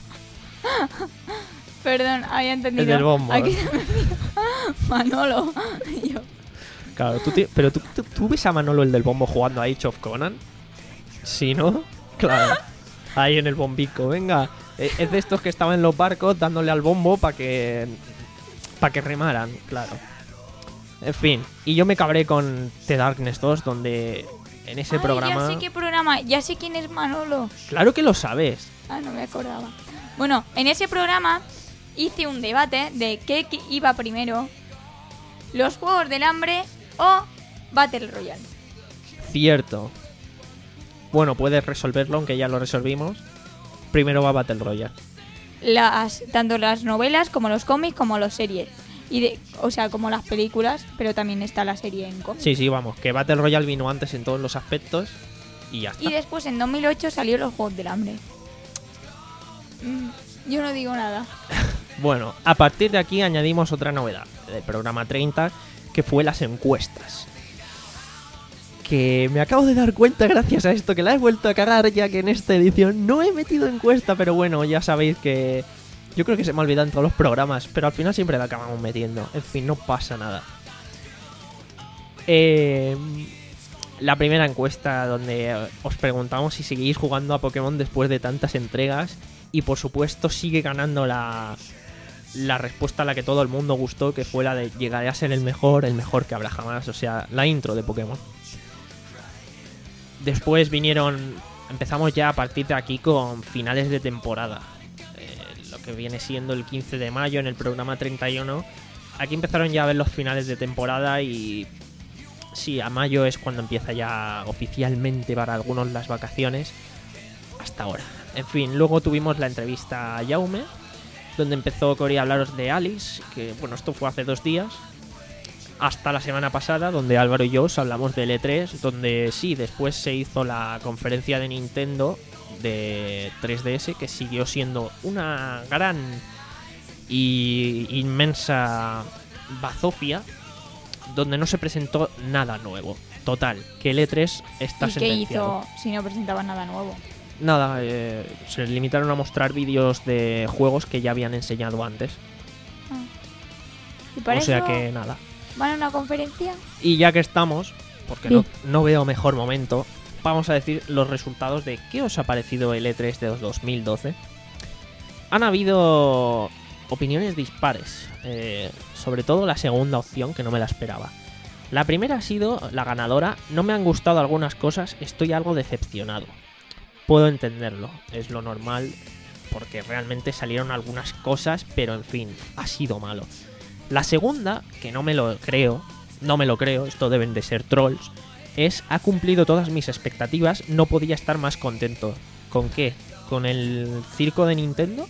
Perdón, había entendido. El del bombo. Aquí se me olvidó. Manolo. Y yo, Claro, tú ti- pero tú, tú, tú ves a Manolo, el del bombo, jugando a Age of Conan. ¿Sí, no? Claro. Ahí en el bombico, venga. Eh, Es de estos que estaban en los barcos dándole al bombo para que. para que remaran, claro. En fin, y yo me cabré con The Darkness dos, donde en ese Ay, programa. ya sé qué programa, ya sé quién es Manolo. Claro que lo sabes. Ah, no me acordaba. Bueno, en ese programa hice un debate de qué qué iba primero, los Juegos del Hambre o Battle Royale. Cierto. Bueno, puedes resolverlo, aunque ya lo resolvimos. Primero va Battle Royale. Las, tanto las novelas como los cómics como las series. Y de, o sea, como las películas, pero también está la serie en cómics. Sí, sí, vamos, que Battle Royale vino antes en todos los aspectos y ya está. Y después en dos mil ocho salió los Juegos del Hambre. Mm, yo no digo nada. Bueno, a partir de aquí añadimos otra novedad del programa treinta, que fue las encuestas. Que me acabo de dar cuenta gracias a esto que la he vuelto a cagar, ya que en esta edición no he metido encuesta, pero bueno, ya sabéis que yo creo que se me ha olvidado en todos los programas, pero al final siempre la acabamos metiendo. En fin, no pasa nada. Eh, la primera encuesta donde eh, os preguntamos si seguís jugando a Pokémon después de tantas entregas, y por supuesto sigue ganando la, la respuesta a la que todo el mundo gustó, que fue la de llegaré a ser el mejor, el mejor que habrá jamás, o sea, la intro de Pokémon. Después vinieron, empezamos ya a partir de aquí con finales de temporada, eh, lo que viene siendo el quince de mayo en el programa treinta y uno. Aquí empezaron ya a ver los finales de temporada y sí, a mayo es cuando empieza ya oficialmente para algunos las vacaciones. Hasta ahora, En fin, luego tuvimos la entrevista a Jaume, donde empezó Cory a hablaros de Alice, que bueno, esto fue hace dos días, hasta la semana pasada, donde Álvaro y yo os hablamos del E tres, donde sí, después se hizo la conferencia de Nintendo de tres D S, que siguió siendo una gran y inmensa bazofia, donde no se presentó nada nuevo. Total, que el E tres está ¿Y qué sentenciado. hizo si no presentaba nada nuevo? Nada, eh, se limitaron a mostrar vídeos de juegos que ya habían enseñado antes. Ah. ¿Y para O sea eso que nada. van a una conferencia? Y ya que estamos, porque Sí. no, no veo mejor momento, vamos a decir los resultados de qué os ha parecido el E tres de dos mil doce. Han habido opiniones dispares, eh, sobre todo la segunda opción, que no me la esperaba. La primera ha sido la ganadora. No me han gustado algunas cosas, estoy algo decepcionado. Puedo entenderlo, es lo normal, porque realmente salieron algunas cosas, pero en fin, ha sido malo. La segunda, que no me lo creo, no me lo creo, esto deben de ser trolls, es ha cumplido todas mis expectativas, no podía estar más contento. ¿Con qué? ¿Con el circo de Nintendo?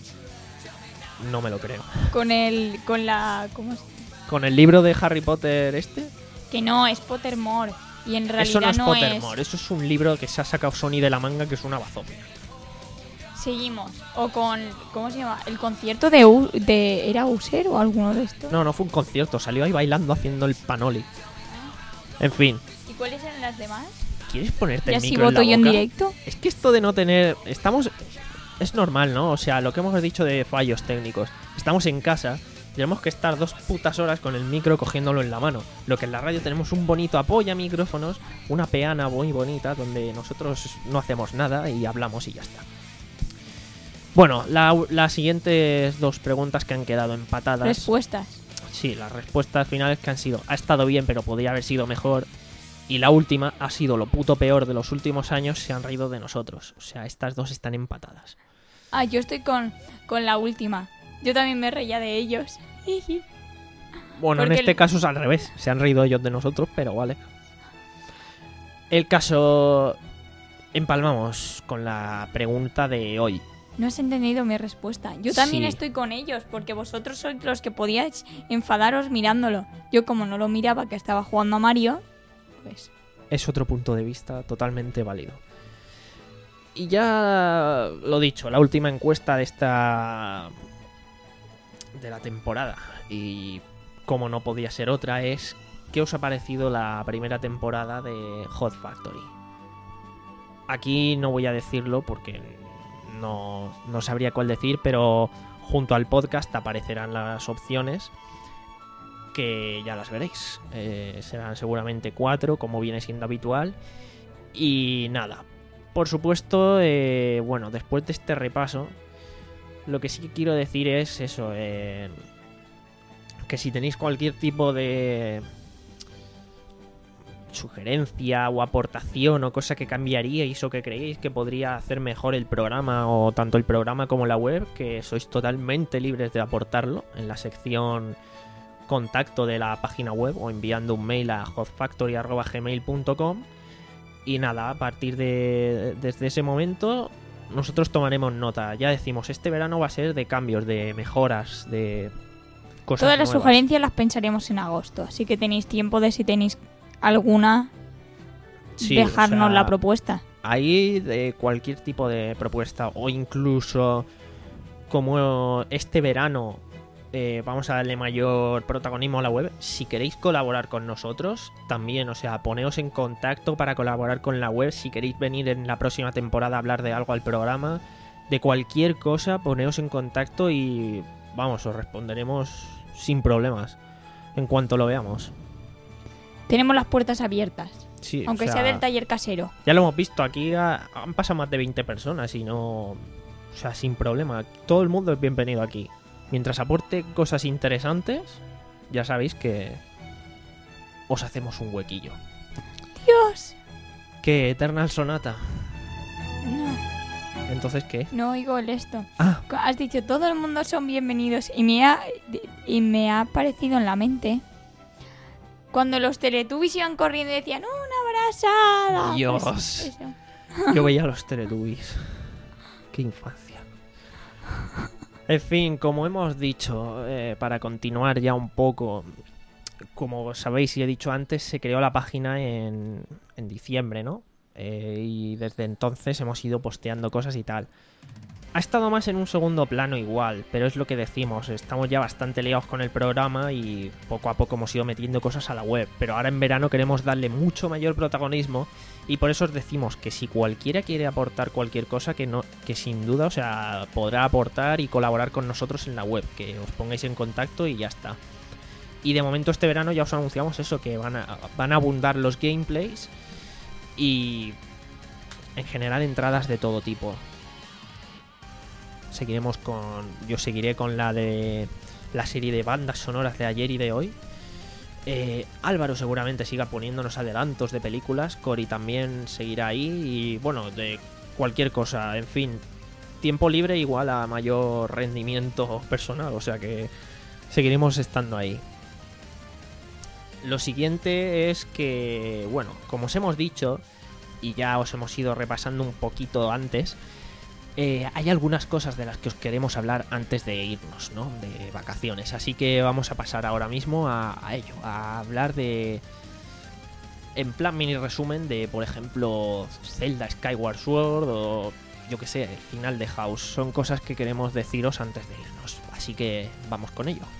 No me lo creo. Con el... con la... ¿cómo es? ¿Con el libro de Harry Potter este? Que no, es Pottermore. Y en realidad Eso no es no Pottermore, eso es un libro que se ha sacado Sony de la manga, que es una bazofia. Seguimos. O con... ¿cómo se llama? El concierto de... U- de ¿era User o alguno de estos? No, no fue un concierto, salió ahí bailando haciendo el panoli. En fin, ¿Y cuáles eran las demás? ¿quieres ponerte ¿Y el así micro en la voto yo en boca? directo? Es que esto de no tener... Estamos... Es normal, ¿no? O sea, lo que hemos dicho de fallos técnicos. Estamos en casa, tenemos que estar dos putas horas con el micro cogiéndolo en la mano. Lo que en la radio tenemos un bonito apoya micrófonos, una peana muy bonita donde nosotros no hacemos nada y hablamos y ya está. Bueno, la- las siguientes dos preguntas que han quedado empatadas. Respuestas. Sí, las respuestas finales que han sido ha estado bien pero podría haber sido mejor. Y la última ha sido lo puto peor de los últimos años, se han reído de nosotros. O sea, estas dos están empatadas. Ah, yo estoy con, con la última. Yo también me reía de ellos. Bueno, en Porque este el- caso es al revés. Se han reído ellos de nosotros, pero vale. El caso... Empalmamos con la pregunta de hoy. No has entendido mi respuesta. Yo también Sí. estoy con ellos, porque vosotros sois los que podíais enfadaros mirándolo. Yo como no lo miraba, que estaba jugando a Mario, pues... Es otro punto de vista totalmente válido. Y ya lo dicho, la última encuesta de esta... de la temporada. Y como no podía ser otra, es... ¿qué os ha parecido la primera temporada de Hot Factory? Aquí no voy a decirlo porque no, no sabría cuál decir, pero junto al podcast aparecerán las opciones que ya las veréis. Eh, serán seguramente cuatro, como viene siendo habitual. Y nada, por supuesto, eh, bueno, después de este repaso, lo que sí que quiero decir es eso, eh, que si tenéis cualquier tipo de sugerencia o aportación o cosa que cambiaríais o que creéis que podría hacer mejor el programa o tanto el programa como la web, que sois totalmente libres de aportarlo en la sección contacto de la página web o enviando un mail a hotfactory arroba gmail punto com. Y nada, a partir de desde ese momento nosotros tomaremos nota. Ya decimos, este verano va a ser de cambios, de mejoras, de cosas Todas las nuevas. sugerencias las pensaremos en agosto, así que tenéis tiempo de si tenéis alguna, Sí, dejarnos o sea, la propuesta. Ahí de cualquier tipo de propuesta o incluso como este verano eh, vamos a darle mayor protagonismo a la web, si queréis colaborar con nosotros también, o sea, poneos en contacto para colaborar con la web. Si queréis venir en la próxima temporada a hablar de algo al programa, de cualquier cosa, poneos en contacto y vamos, os responderemos sin problemas en cuanto lo veamos. Tenemos las puertas abiertas, Sí, aunque o sea, sea del taller casero. ya lo hemos visto, aquí ha- han pasado más de veinte personas y no... O sea, sin problema. Todo el mundo es bienvenido aquí. Mientras aporte cosas interesantes, ya sabéis que os hacemos un huequillo. Dios. ¿Qué? Eternal Sonata. No, ¿Entonces qué? no oigo el esto. Ah, Has dicho todo el mundo son bienvenidos y me ha, y me ha aparecido en la mente cuando los Teletubbies iban corriendo y decían una abrazada. Dios. Pues eso. yo veía a los Teletubbies. Qué qué infancia. En fin, como hemos dicho, eh, para continuar ya un poco, como sabéis y he dicho antes, se creó la página en, en diciembre, ¿no? Eh, y desde entonces hemos ido posteando cosas y tal. Ha estado más en un segundo plano igual, pero es lo que decimos, estamos ya bastante liados con el programa y poco a poco hemos ido metiendo cosas a la web, pero ahora en verano queremos darle mucho mayor protagonismo y por eso os decimos que si cualquiera quiere aportar cualquier cosa, que no, que sin duda, o sea, podrá aportar y colaborar con nosotros en la web, que os pongáis en contacto y ya está. Y de momento este verano ya os anunciamos eso, que van a, van a abundar los gameplays y en general entradas de todo tipo. Seguiremos con. Yo seguiré con la de la serie de bandas sonoras de ayer y de hoy. Eh, Álvaro seguramente siga poniéndonos adelantos de películas. Cory también seguirá ahí. Y bueno, de cualquier cosa. En fin, tiempo libre igual a mayor rendimiento personal. O sea que seguiremos estando ahí. Lo siguiente es que, bueno, como os hemos dicho, y ya os hemos ido repasando un poquito antes. Eh, hay algunas cosas de las que os queremos hablar antes de irnos, ¿no? De vacaciones. Así que vamos a pasar ahora mismo a, a ello, a hablar de... En plan mini resumen de, por ejemplo, Zelda Skyward Sword o, yo que sé, el final de House. Son cosas que queremos deciros antes de irnos. Así que vamos con ello.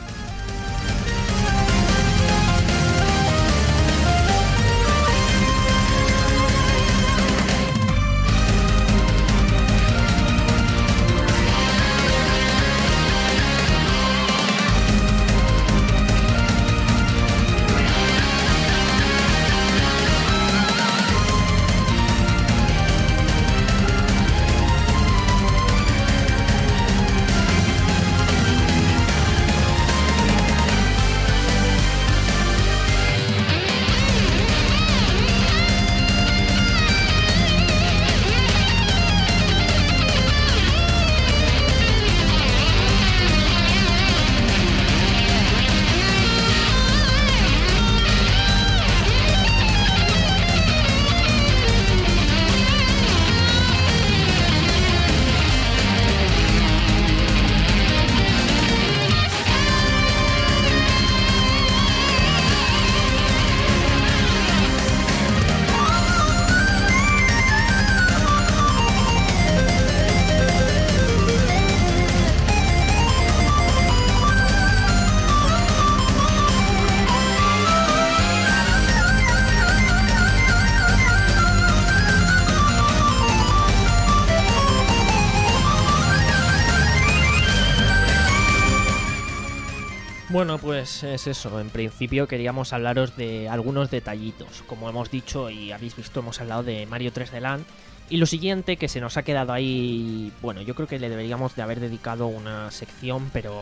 Bueno, pues es eso. En principio queríamos hablaros de algunos detallitos. Como hemos dicho y habéis visto, hemos hablado de Mario tres D Land. Y lo siguiente que se nos ha quedado ahí... Bueno, yo creo que le deberíamos de haber dedicado una sección, pero...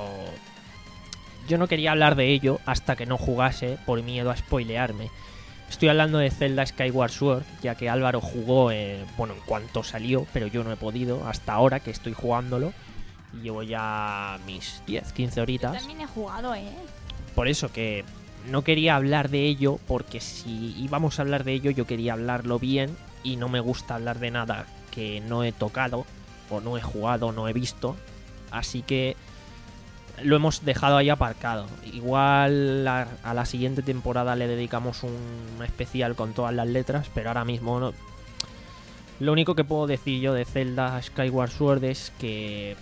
Yo no quería hablar de ello hasta que no jugase por miedo a spoilearme. Estoy hablando de Zelda Skyward Sword, ya que Álvaro jugó, eh, bueno, en cuanto salió, pero yo no he podido hasta ahora que estoy jugándolo. Y llevo ya mis diez, quince horitas. Yo también he jugado, ¿eh? Por eso que no quería hablar de ello, porque si íbamos a hablar de ello, yo quería hablarlo bien. Y no me gusta hablar de nada que no he tocado, o no he jugado, o no he visto. Así que lo hemos dejado ahí aparcado. Igual a, a la siguiente temporada le dedicamos un especial con todas las letras, pero ahora mismo no. Lo único que puedo decir yo de Zelda Skyward Sword es que...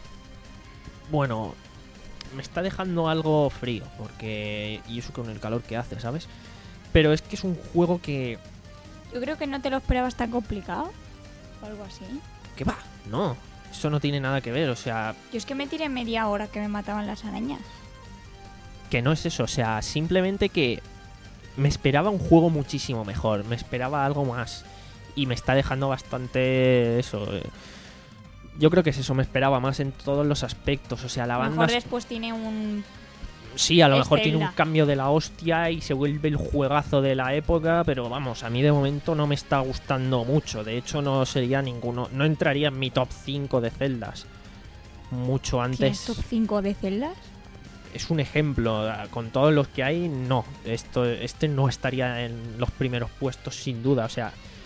Bueno, me está dejando algo frío, porque... Y eso con el calor que hace, ¿sabes? Pero es que es un juego que... Yo creo que no te lo esperabas tan complicado. O algo así. ¿Qué va? No, eso no tiene nada que ver, o sea... Yo es que me tiré media hora que me mataban las arañas. Que no es eso, o sea, simplemente que... Me esperaba un juego muchísimo mejor, me esperaba algo más. Y me está dejando bastante... Eso... Eh, Yo creo que es eso, me esperaba más en todos los aspectos. O sea, la A lo banda... mejor después tiene un... Sí, a lo es mejor tiene un Zelda. cambio de la hostia y se vuelve el juegazo de la época, pero vamos, a mí de momento no me está gustando mucho. De hecho, no sería ninguno... No entraría en mi top cinco de Zeldas. Mucho ¿Tienes antes... top cinco de celdas? Es un ejemplo. Con todos los que hay, no. Esto, este no estaría en los primeros puestos, sin duda. O sea...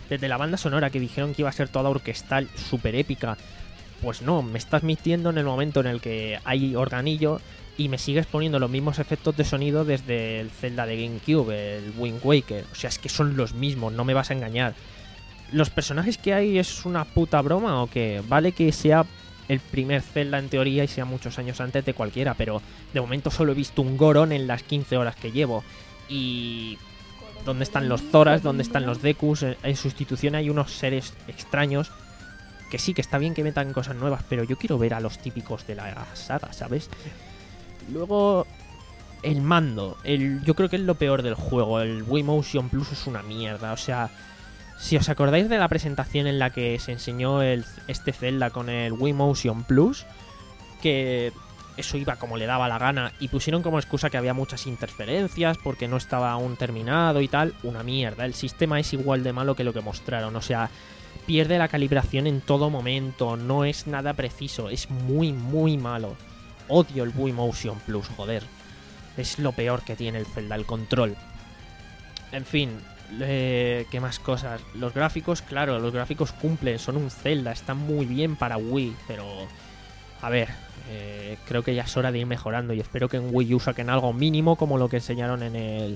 Desde la banda sonora, que dijeron que iba a ser toda orquestal, súper épica. Pues no, me estás mintiendo en el momento en el que hay organillo y me sigues poniendo los mismos efectos de sonido desde el Zelda de GameCube, el Wind Waker. O sea, es que son los mismos, no me vas a engañar. ¿Los personajes que hay es una puta broma o qué? Vale que sea el primer Zelda en teoría y sea muchos años antes de cualquiera, pero de momento solo he visto un Goron en las quince horas que llevo. Y... ¿dónde están los Zoras? ¿Dónde están los Dekus? En sustitución hay unos seres extraños. Que sí, que está bien que metan cosas nuevas, pero yo quiero ver a los típicos de la saga, ¿sabes? Luego, el mando. El, yo creo que es lo peor del juego. El Wii Motion Plus es una mierda. O sea, si os acordáis de la presentación en la que se enseñó el, este Zelda con el Wii Motion Plus, que eso iba como le daba la gana, y pusieron como excusa que había muchas interferencias porque no estaba aún terminado y tal. Una mierda. El sistema es igual de malo que lo que mostraron. O sea... pierde la calibración en todo momento, no es nada preciso, es muy muy malo. Odio el Wii Motion Plus, joder. Es lo peor que tiene el Zelda, el control. En fin, eh, ¿qué más cosas? Los gráficos, claro, los gráficos cumplen, son un Zelda, están muy bien para Wii, pero... a ver, eh, creo que ya es hora de ir mejorando y espero que en Wii U saquen algo mínimo como lo que enseñaron en el...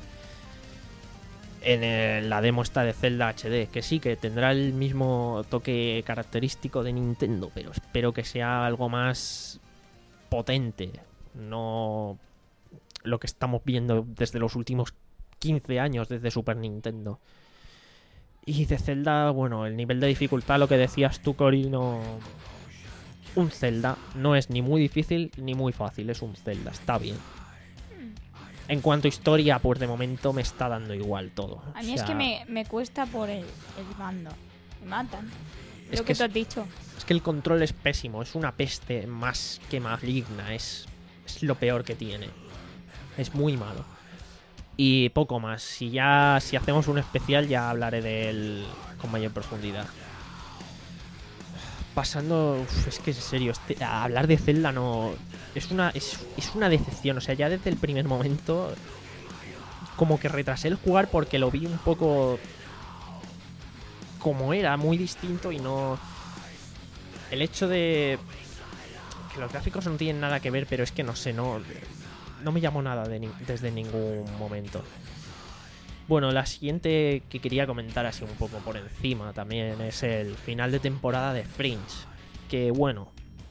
en el, la demo esta de Zelda H D, que sí, que tendrá el mismo toque característico de Nintendo, pero espero que sea algo más potente, no lo que estamos viendo desde los últimos quince años desde Super Nintendo. Y de Zelda, bueno, el nivel de dificultad, lo que decías tú, Cory, no... un Zelda no es ni muy difícil ni muy fácil, es un Zelda, está bien. En cuanto a historia, pues de momento me está dando igual todo. A mí o sea, es que me, me cuesta por el, el mando. Me matan. Es Lo que que es- tú has dicho. Es que el control es pésimo, es una peste más que maligna, es, es lo peor que tiene. Es muy malo. Y poco más. Si ya si hacemos un especial ya hablaré de él con mayor profundidad. Pasando, uf, es que en serio, este, a hablar de Zelda no es una es, es una decepción, o sea, ya desde el primer momento como que retrasé el jugar porque lo vi un poco como era, muy distinto y no... El hecho de que los gráficos no tienen nada que ver, pero es que no sé, no, no me llamó nada de ni- desde ningún momento. Bueno, la siguiente que quería comentar así un poco por encima también es el final de temporada de Fringe. Que bueno,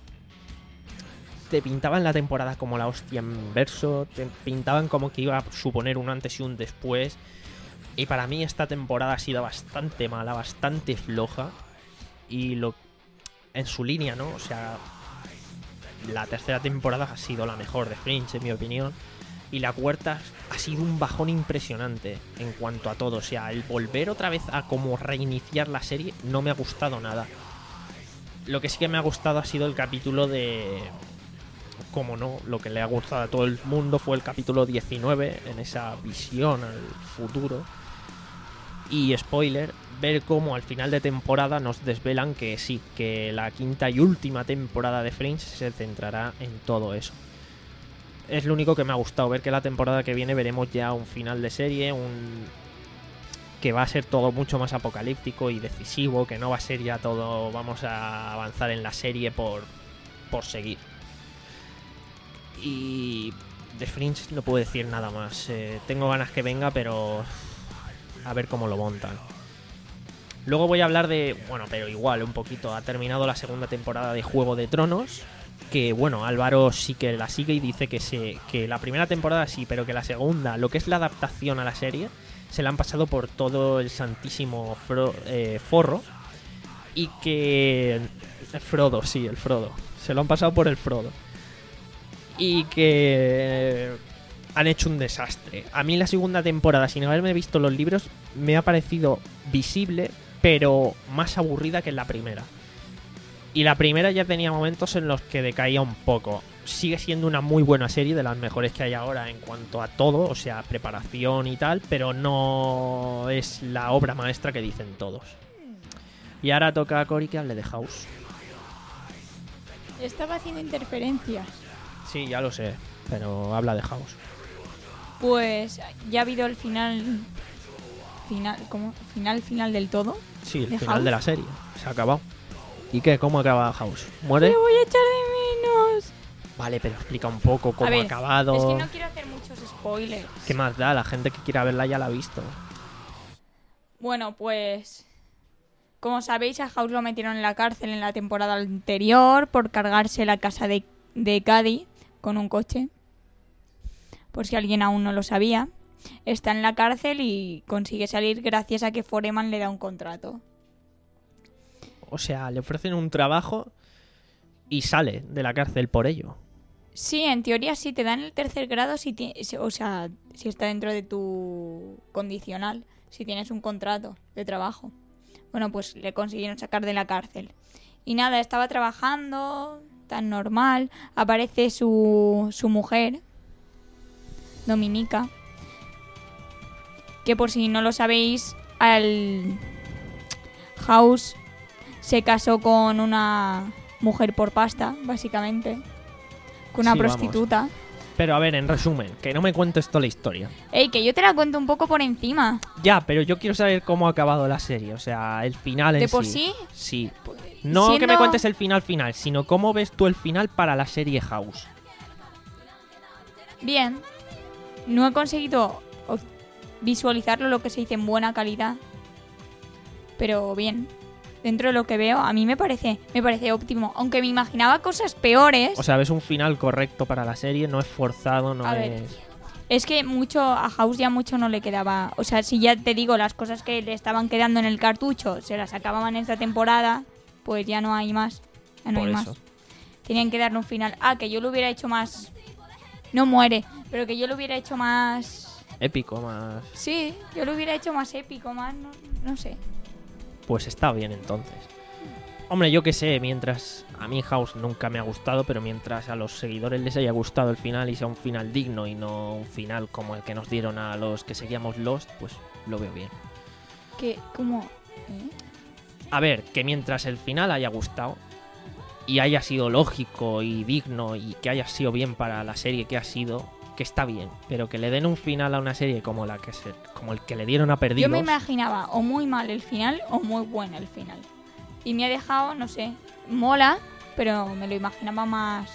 te pintaban la temporada como la hostia en verso, te pintaban como que iba a suponer un antes y un después. Y para mí esta temporada ha sido bastante mala, bastante floja. Y lo en su línea, ¿no? O sea, la tercera temporada ha sido la mejor de Fringe, en mi opinión. Y la cuarta ha sido un bajón impresionante en cuanto a todo. O sea, el volver otra vez a como reiniciar la serie no me ha gustado nada. Lo que sí que me ha gustado ha sido el capítulo de... Como no, lo que le ha gustado a todo el mundo fue el capítulo diecinueve, en esa visión al futuro. Y spoiler, ver cómo al final de temporada nos desvelan que sí, que la quinta y última temporada de Fringe se centrará en todo eso. Es lo único que me ha gustado, ver que la temporada que viene veremos ya un final de serie, un que va a ser todo mucho más apocalíptico y decisivo, que no va a ser ya todo vamos a avanzar en la serie por, por seguir. Y de Fringe no puedo decir nada más. Eh, tengo ganas que venga, pero a ver cómo lo montan. Luego voy a hablar de... Bueno, pero igual, un poquito. Ha terminado la segunda temporada de Juego de Tronos. Que, bueno, Álvaro sí que la sigue y dice que, se, que la primera temporada sí, pero que la segunda, lo que es la adaptación a la serie, se la han pasado por todo el santísimo fro, eh, forro. Y que... Frodo, sí, el Frodo. Se lo han pasado por el Frodo. Y que... han hecho un desastre. A mí la segunda temporada, sin haberme visto los libros, me ha parecido visible, pero más aburrida que en la primera. Y la primera ya tenía momentos en los que decaía un poco. Sigue siendo una muy buena serie, de las mejores que hay ahora en cuanto a todo, o sea, preparación y tal, pero no es la obra maestra que dicen todos. Y ahora toca a Cory que hable de House. Estaba haciendo interferencias. Sí, ya lo sé, pero habla de House. Pues ya ha habido el final final, como final, final del todo. Sí, el ¿De final House? de la serie. Se ha acabado. ¿Y qué? ¿Cómo acaba House? ¿Muere? ¡Le voy a echar de menos! Vale, pero explica un poco cómo A ver, ha acabado. Es que no quiero hacer muchos spoilers. ¿Qué más da? La gente que quiera verla ya la ha visto. Bueno, pues... Como sabéis, a House lo metieron en la cárcel en la temporada anterior por cargarse la casa de, de Cady con un coche. Por si alguien aún no lo sabía. Está en la cárcel y consigue salir gracias a que Foreman le da un contrato. O sea, le ofrecen un trabajo y sale de la cárcel por ello. Sí, en teoría sí, te dan el tercer grado si ti- o sea, si está dentro de tu condicional, si tienes un contrato de trabajo. Bueno, pues le consiguieron sacar de la cárcel. Y nada, estaba trabajando, tan normal. Aparece su, su mujer, Dominica, que por si no lo sabéis, al House se casó con una mujer por pasta, básicamente. Con una Sí, vamos. prostituta. Pero a ver, en resumen, que no me cuentes toda la historia. Ey, que yo te la cuento un poco por encima. Ya, pero yo quiero saber cómo ha acabado la serie. O sea, el final en ¿De por sí. sí? Sí. No que me Siendo- cuentes el final final, sino cómo ves tú el final para la serie House. Bien. No he conseguido o- visualizarlo, lo que se dice, en buena calidad. Pero bien. Dentro de lo que veo, a mí me parece, me parece óptimo. Aunque me imaginaba cosas peores. O sea, ves un final correcto para la serie, no es forzado, no A es... ver. Es que mucho a House ya mucho no le quedaba. O sea, si ya te digo, las cosas que le estaban quedando en el cartucho se las acababan en esta temporada, pues ya no hay más. Ya no Por hay eso. más. Tenían que darle un final. Ah, que yo lo hubiera hecho más... No muere, pero que yo lo hubiera hecho más... Épico, más... Sí, yo lo hubiera hecho más épico, más... No, no sé. Pues está bien entonces. Hombre, yo qué sé, mientras a mí House nunca me ha gustado, pero mientras a los seguidores les haya gustado el final y sea un final digno y no un final como el que nos dieron a los que seguíamos Lost, pues lo veo bien. Que, como... ¿eh? A ver, que mientras el final haya gustado y haya sido lógico y digno y que haya sido bien para la serie que ha sido, que está bien, pero que le den un final a una serie como la que se, como el que le dieron a Perdidos. Yo me imaginaba o muy mal el final o muy bueno el final. Y me ha dejado, no sé, mola, pero me lo imaginaba más...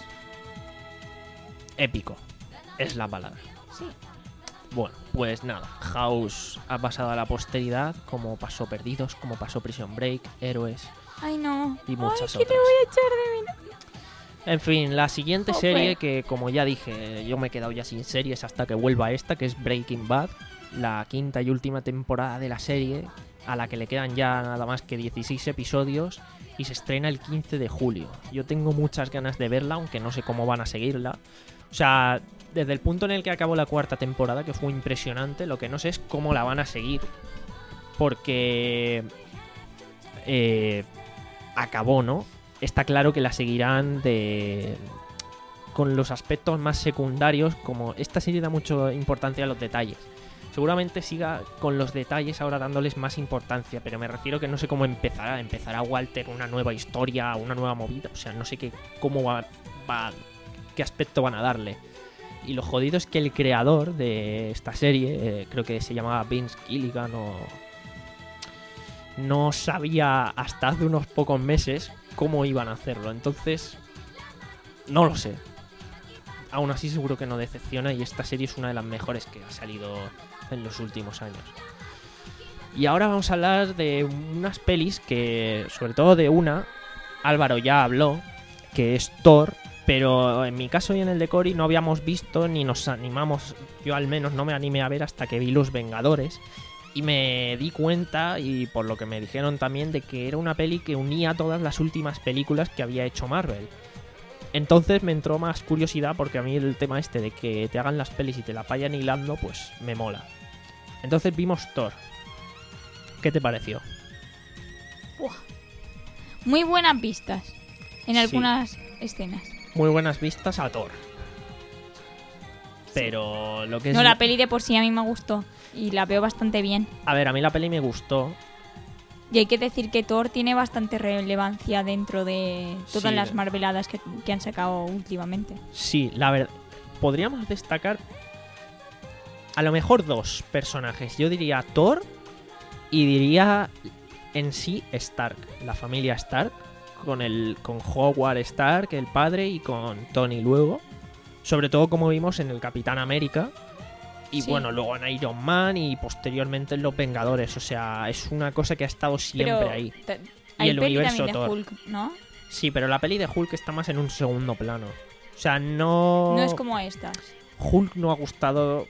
Épico, es la palabra. Sí. Bueno, pues nada, House ha pasado a la posteridad, como pasó Perdidos, como pasó Prison Break, Héroes Ay, no. y muchas Ay, que otras. te voy a echar de menos. En fin, la siguiente Jope. serie que, como ya dije, yo me he quedado ya sin series hasta que vuelva esta, que es Breaking Bad, la quinta y última temporada de la serie, a la que le quedan ya nada más que dieciséis episodios y se estrena el quince de julio. Yo tengo muchas ganas de verla, aunque no sé cómo van a seguirla. O sea, desde el punto en el que acabó la cuarta temporada, que fue impresionante, lo que no sé es cómo la van a seguir. Porque... Eh, acabó, ¿no? Está claro que la seguirán de... con los aspectos más secundarios, como esta serie da mucha importancia a los detalles. Seguramente siga con los detalles ahora dándoles más importancia, pero me refiero que no sé cómo empezará. ¿Empezará Walter una nueva historia, una nueva movida? O sea, no sé qué, cómo va, va, qué aspecto van a darle. Y lo jodido es que el creador de esta serie, eh, creo que se llamaba Vince Gilligan o... no sabía hasta hace unos pocos meses cómo iban a hacerlo. Entonces, no lo sé. Aún así seguro que no decepciona y esta serie es una de las mejores que ha salido en los últimos años. Y ahora vamos a hablar de unas pelis que, sobre todo de una, Álvaro ya habló, que es Thor, pero en mi caso y en el de Cory no habíamos visto ni nos animamos, yo al menos no me animé a ver hasta que vi Los Vengadores. Y me di cuenta, y por lo que me dijeron también, de que era una peli que unía todas las últimas películas que había hecho Marvel. Entonces me entró más curiosidad porque a mí el tema este de que te hagan las pelis y te la vayan hilando, pues me mola. Entonces vimos Thor. ¿Qué te pareció? Buah. Muy buenas vistas en Sí. algunas escenas. Muy buenas vistas a Thor. Pero lo que es... No, la peli de por sí a mí me gustó y la veo bastante bien. A ver, a mí la peli me gustó. Y hay que decir que Thor tiene bastante relevancia dentro de todas Sí, las de- marveladas que, que han sacado últimamente. Sí, la verdad. Podríamos destacar a lo mejor dos personajes. Yo diría Thor Y diría en sí Stark, la familia Stark, con el con Howard Stark, el padre, y con Tony luego. Sobre todo como vimos en el Capitán América. Y Sí. bueno, luego en Iron Man y posteriormente en Los Vengadores. O sea, es una cosa que ha estado siempre Pero ahí. te- Y hay el peli universo también de Thor. Hulk, ¿no? Sí, pero la peli de Hulk está más en un segundo plano. O sea, no... No es como estas. Hulk no ha gustado...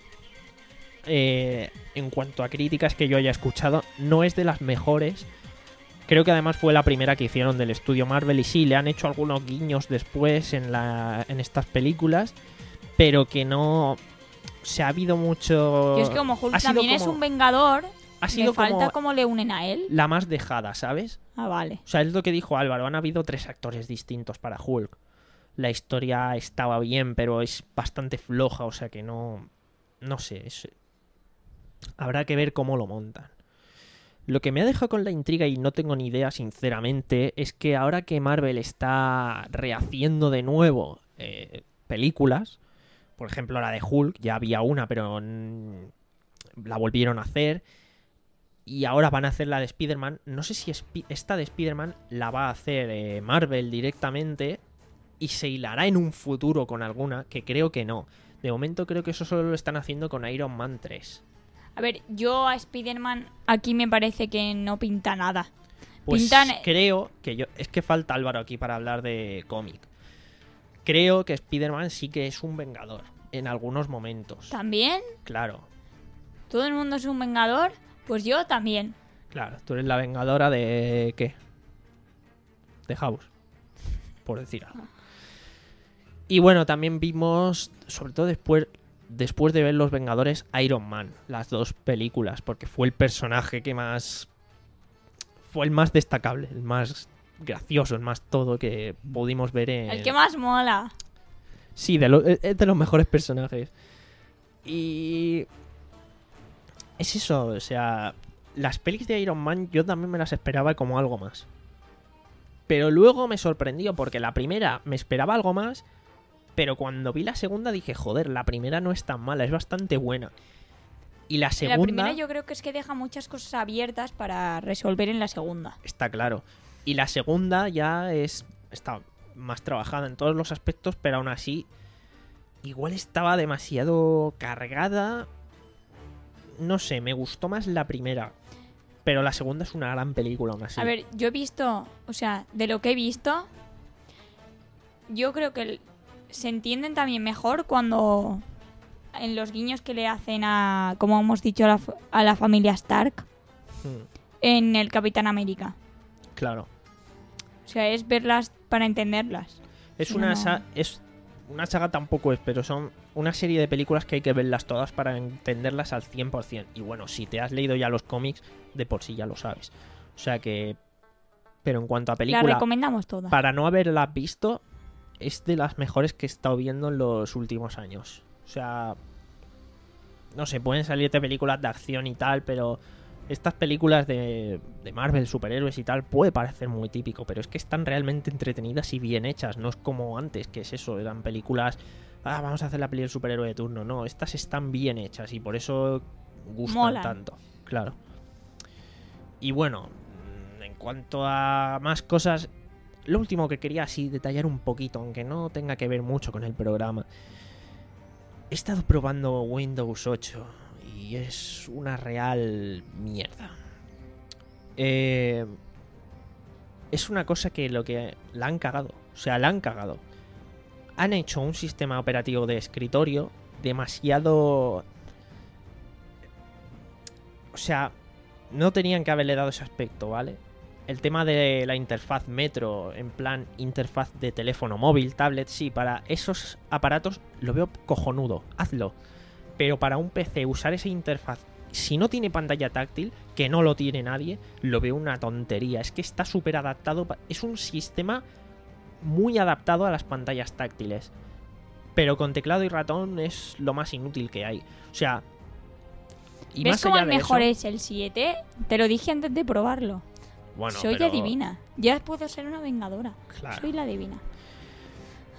eh, en cuanto a críticas que yo haya escuchado, no es de las mejores. Creo que además fue la primera que hicieron del estudio Marvel. Y sí, le han hecho algunos guiños después en, la, en estas películas. Pero que no... O sea, ha habido mucho... Yo es que como Hulk ha sido también es como- un vengador, Ha sido me falta como cómo le unen a él. la más dejada, ¿sabes? Ah, vale. O sea, es lo que dijo Álvaro. Han habido tres actores distintos para Hulk. La historia estaba bien, pero es bastante floja. O sea que no... No sé. es- Habrá que ver cómo lo montan. Lo que me ha dejado con la intriga, y no tengo ni idea, sinceramente, es que ahora que Marvel está rehaciendo de nuevo eh, películas, por ejemplo la de Hulk, ya había una, pero mm, la volvieron a hacer, y ahora van a hacer la de Spider-Man. No sé si Spi- esta de Spider-Man la va a hacer eh, Marvel directamente y se hilará en un futuro con alguna, que creo que no. De momento creo que eso solo lo están haciendo con Iron Man tres. A ver, yo a Spider-Man aquí me parece que no pinta nada. Pues Pintan- creo que yo... Es que falta Álvaro aquí para hablar de cómic. Creo que Spider-Man sí que es un vengador en algunos momentos. ¿También? Claro, ¿Todo el mundo es un vengador? Pues yo también. claro. Tú eres la vengadora de... ¿qué? De House, por decir algo. Y bueno, también vimos, sobre todo después, después de ver Los Vengadores, Iron Man, las dos películas, porque fue el personaje que más... Fue el más destacable, el más gracioso, el más todo que pudimos ver en... El que más mola. Sí, de lo- es de los mejores personajes. Y... Es eso, o sea... Las pelis de Iron Man yo también me las esperaba como algo más. Pero luego me sorprendió porque la primera me esperaba algo más, pero cuando vi la segunda dije, joder, la primera no es tan mala, es bastante buena. Y la segunda... La primera yo creo que es que deja muchas cosas abiertas para resolver en la segunda. Está claro. Y la segunda ya es está más trabajada en todos los aspectos, pero aún así igual estaba demasiado cargada. No sé, me gustó más la primera. Pero la segunda es una gran película aún así. A ver, yo he visto, o sea, de lo que he visto, yo creo que el- se entienden también mejor cuando en los guiños que le hacen a, como hemos dicho, a la, fa- a la familia Stark Hmm, en el Capitán América. claro. O sea, es verlas para entenderlas. Es Sí, una, no. sa- es una saga tampoco es, pero son una serie de películas que hay que verlas todas para entenderlas al cien por ciento. Y bueno, si te has leído ya los cómics, de por sí ya lo sabes. O sea que... Pero en cuanto a Las película, recomendamos todas. para no haberlas visto, es de las mejores que he estado viendo en los últimos años. O sea... No sé, pueden salirte películas de acción y tal, pero... Estas películas de, de Marvel, superhéroes y tal, puede parecer muy típico, pero es que están realmente entretenidas y bien hechas. No es como antes, que es eso, eran películas... Ah, vamos a hacer la peli del superhéroe de turno. No, estas están bien hechas y por eso gustan Molan. tanto. Claro. Y bueno, en cuanto a más cosas, lo último que quería así detallar un poquito, aunque no tenga que ver mucho con el programa. He estado probando Windows ocho y es una real mierda. Eh, es una cosa que lo que la han cagado. O sea, la han cagado. Han hecho un sistema operativo de escritorio demasiado... O sea, no tenían que haberle dado ese aspecto, ¿vale? El tema de la interfaz Metro, en plan interfaz de teléfono móvil, tablet, sí, para esos aparatos lo veo cojonudo, hazlo. Pero para un P C usar esa interfaz, si no tiene pantalla táctil, que no lo tiene nadie, lo veo una tontería. Es que está súper adaptado, pa- es un sistema muy adaptado a las pantallas táctiles. Pero con teclado y ratón es lo más inútil que hay. O sea... Y ¿Ves más cómo allá el de mejor eso- es el siete? Te lo dije antes de probarlo. Bueno, Soy pero- adivina. Ya puedo ser una vengadora. Claro. Soy la divina.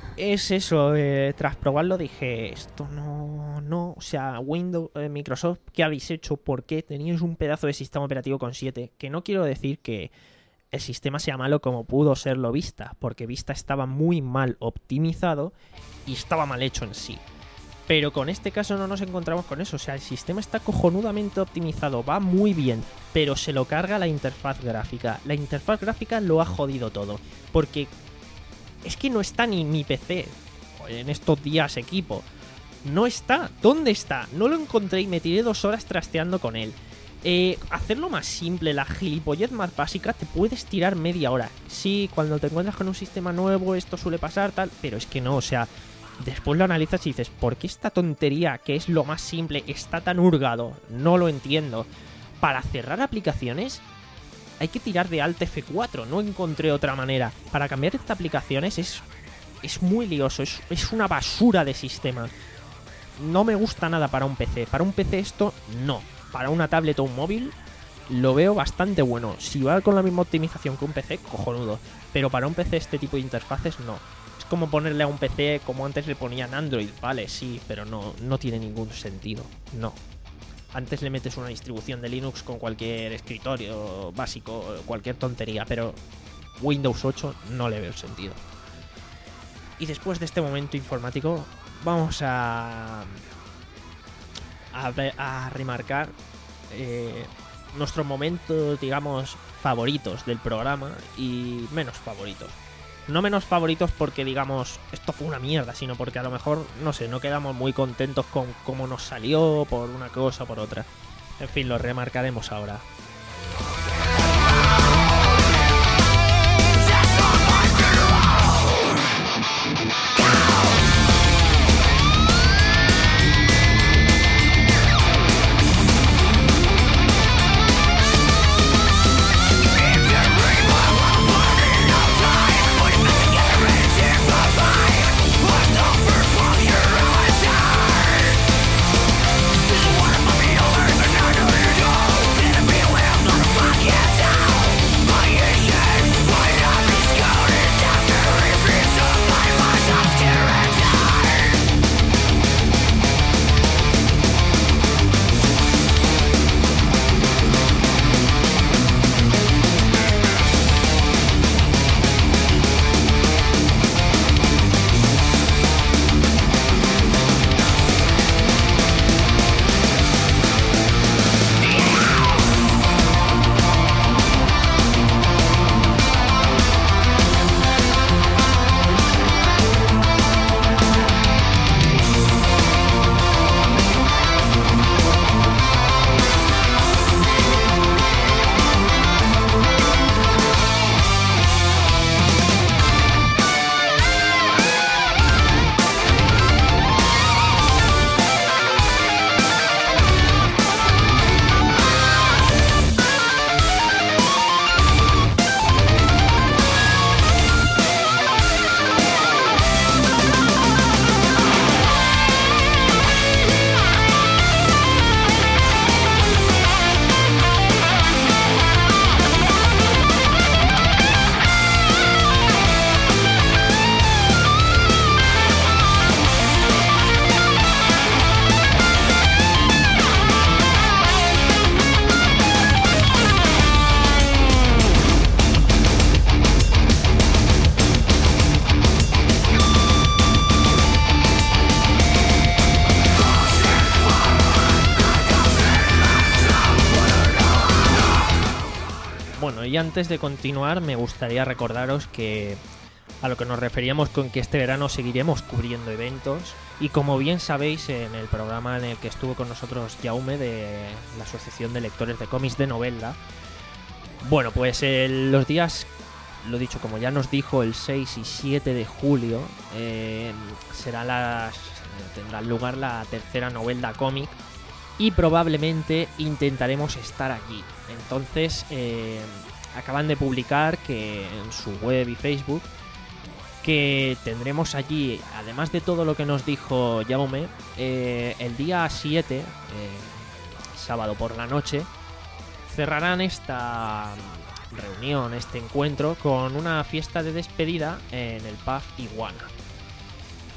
es eso, eh, tras probarlo dije, esto no, no, o sea, Windows, eh, Microsoft, ¿qué habéis hecho? ¿Por qué teníais un pedazo de sistema operativo con siete? Que no quiero decir que el sistema sea malo como pudo serlo Vista, porque Vista estaba muy mal optimizado y estaba mal hecho en sí. Pero con este caso no nos encontramos con eso, o sea, el sistema está cojonudamente optimizado, va muy bien, pero se lo carga la interfaz gráfica. La interfaz gráfica lo ha jodido todo, porque es que no está ni mi P C en estos días equipo. No está, ¿dónde está? No lo encontré y me tiré dos horas trasteando con él. Eh, hacerlo más simple, la gilipollez más básica, te puedes tirar media hora. Sí, cuando te encuentras con un sistema nuevo esto suele pasar, tal, pero es que no, o sea... Después lo analizas y dices, ¿por qué esta tontería, que es lo más simple, está tan hurgado? No lo entiendo. Para cerrar aplicaciones hay que tirar de Alt F cuatro, no encontré otra manera. Para cambiar estas aplicaciones es, es muy lioso, es, es una basura de sistema. No me gusta nada para un P C. Para un P C esto, no. Para una tablet o un móvil lo veo bastante bueno. Si va con la misma optimización que un P C, cojonudo. Pero para un P C este tipo de interfaces, no. Como ponerle a un P C como antes le ponían Android, vale, sí, pero no, no tiene ningún sentido, no. Antes le metes una distribución de Linux con cualquier escritorio básico, cualquier tontería, pero Windows ocho no le veo sentido. Y después de este momento informático, vamos a a, a remarcar eh, nuestros momentos, digamos, favoritos del programa y menos favoritos. No menos favoritos porque, digamos, esto fue una mierda, sino porque a lo mejor, no sé, no quedamos muy contentos con cómo nos salió por una cosa o por otra. En fin, lo remarcaremos ahora. Y antes de continuar me gustaría recordaros que a lo que nos referíamos con que este verano seguiremos cubriendo eventos y como bien sabéis en el programa en el que estuvo con nosotros Jaume de la Asociación de Lectores de Cómics de Novelda, bueno pues el, los días, lo dicho, como ya nos dijo, el seis y siete de julio eh, será las, tendrá lugar la tercera Novelda Cómic y probablemente intentaremos estar allí. Entonces eh, acaban de publicar que en su web y Facebook que tendremos allí, además de todo lo que nos dijo Jaume, eh, el día siete, eh, sábado por la noche, cerrarán esta reunión, este encuentro, con una fiesta de despedida en el pub Iguana.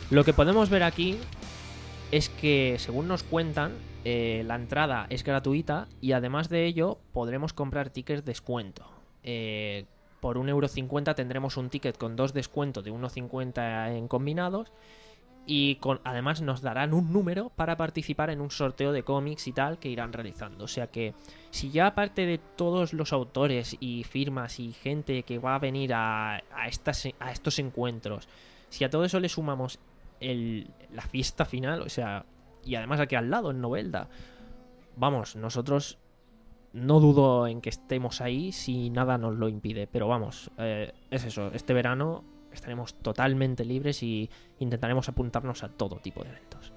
Lo que podemos ver aquí es que, según nos cuentan, eh, la entrada es gratuita y además de ello podremos comprar tickets de descuento. Eh, por un euro cincuenta tendremos un ticket con dos descuentos de uno cincuenta en combinados y con, además nos darán un número para participar en un sorteo de cómics y tal que irán realizando. O sea que si ya aparte de todos los autores y firmas y gente que va a venir a, a, estas, a estos encuentros, si a todo eso le sumamos el, la fiesta final, o sea, y además aquí al lado en Novelda, vamos, nosotros no dudo en que estemos ahí si nada nos lo impide, pero vamos, eh, es eso, este verano estaremos totalmente libres y intentaremos apuntarnos a todo tipo de eventos.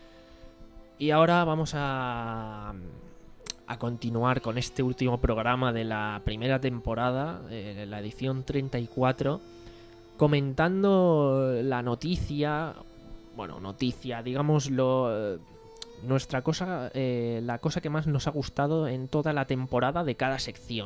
Y ahora vamos a, a continuar con este último programa de la primera temporada, eh, la edición treinta y cuatro, comentando la noticia, bueno, noticia, digámoslo, nuestra cosa, eh, la cosa que más nos ha gustado en toda la temporada de cada sección.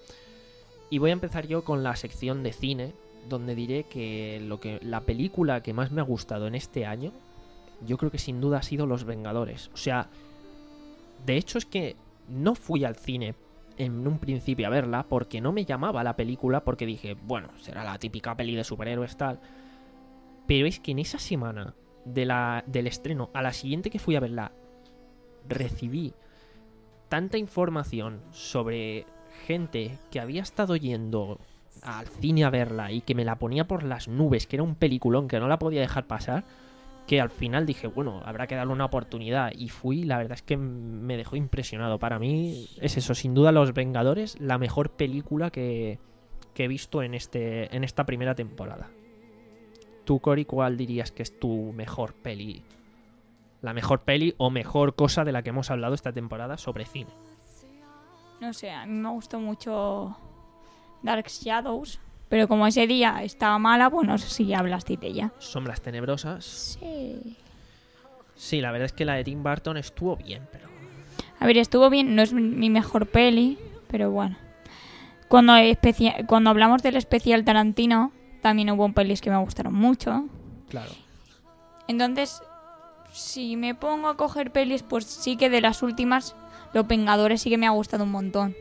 Y voy a empezar yo con la sección de cine, donde diré que, lo que la película que más me ha gustado en este año, yo creo que sin duda ha sido Los Vengadores. O sea, de hecho es que no fui al cine en un principio a verla porque no me llamaba la película, porque dije, bueno, será la típica peli de superhéroes tal. Pero es que en esa semana de la, del estreno a la siguiente que fui a verla, recibí tanta información sobre gente que había estado yendo al cine a verla y que me la ponía por las nubes, que era un peliculón que no la podía dejar pasar, que al final dije, bueno, habrá que darle una oportunidad, y fui, la verdad es que me dejó impresionado. Para mí es eso, sin duda Los Vengadores, la mejor película que, que he visto en, este, en esta primera temporada. Tú, Cori, ¿cuál dirías que es tu mejor peli? La mejor peli o mejor cosa de la que hemos hablado esta temporada sobre cine. No sé, a mí me gustó mucho Dark Shadows, pero como ese día estaba mala, pues no sé si ya hablaste de ella. Sombras Tenebrosas. Sí. Sí, la verdad es que la de Tim Burton estuvo bien, pero... A ver, estuvo bien, no es mi mejor peli, pero bueno. Cuando, especia- cuando hablamos del especial Tarantino, también hubo pelis que me gustaron mucho. Claro. Entonces, si me pongo a coger pelis, pues sí que de las últimas, Los Vengadores sí que me ha gustado un montón.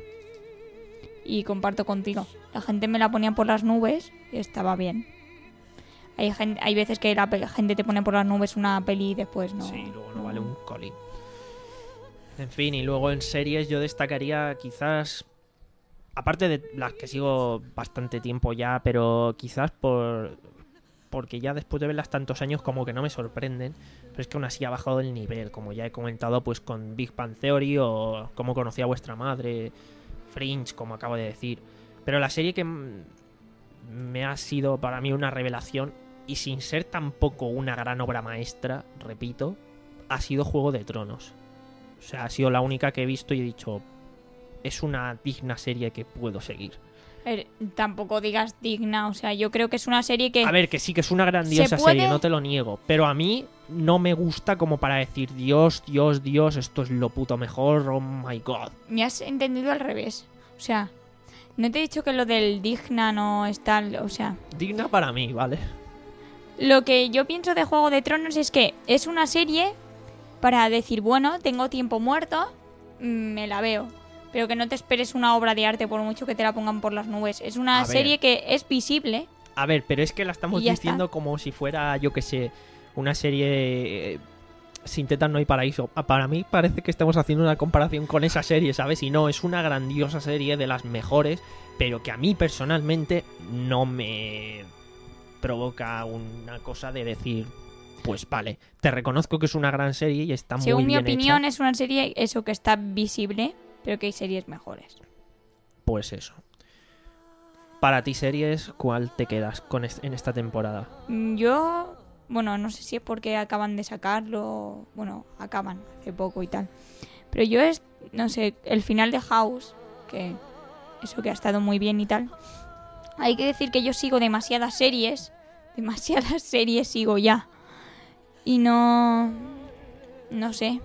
Y comparto contigo. La gente me la ponía por las nubes y estaba bien. Hay, gente, hay veces que la pe- gente te pone por las nubes una peli y después no. Sí, luego no, no vale un colín. En fin, y luego en series yo destacaría quizás, aparte de las que sigo bastante tiempo ya, pero quizás por porque ya después de verlas tantos años como que no me sorprenden, pero es que aún así ha bajado el nivel, como ya he comentado, pues con Big Bang Theory o Cómo conocí a vuestra madre, Fringe, como acabo de decir. Pero la serie que me ha sido para mí una revelación, y sin ser tampoco una gran obra maestra, repito, ha sido Juego de Tronos. O sea, ha sido la única que he visto y he dicho, es una digna serie que puedo seguir. A ver, tampoco digas digna, o sea, yo creo que es una serie que... A ver, que sí, que es una grandiosa puede... serie, no te lo niego, pero a mí no me gusta como para decir, Dios, Dios, Dios, esto es lo puto mejor, oh my god. Me has entendido al revés, o sea, no te he dicho que lo del digna no es tal, o sea... Digna para mí, ¿vale? Lo que yo pienso de Juego de Tronos es que es una serie para decir, bueno, tengo tiempo muerto, me la veo. Pero que no te esperes una obra de arte por mucho que te la pongan por las nubes. Es una A ver. serie que es visible. A ver, pero es que la estamos Y ya diciendo está. como si fuera, yo que sé, una serie... eh, Sin tetas no hay paraíso. Ah, Para mí parece que estamos haciendo una comparación con esa serie, ¿sabes? Y no, es una grandiosa serie, de las mejores, pero que a mí personalmente no me provoca una cosa de decir, pues vale, te reconozco que es una gran serie y está muy Según mi bien opinión, hecha. es una serie eso que está visible, pero que hay series mejores. Pues eso. Para ti, series, ¿cuál te quedas con est- en esta temporada? Mm, Yo, bueno, no sé si es porque acaban de sacarlo, bueno, acaban hace poco y tal. Pero yo es, no sé, el final de House, que eso que ha estado muy bien y tal. Hay que decir que yo sigo demasiadas series, demasiadas series sigo ya. Y no, no sé.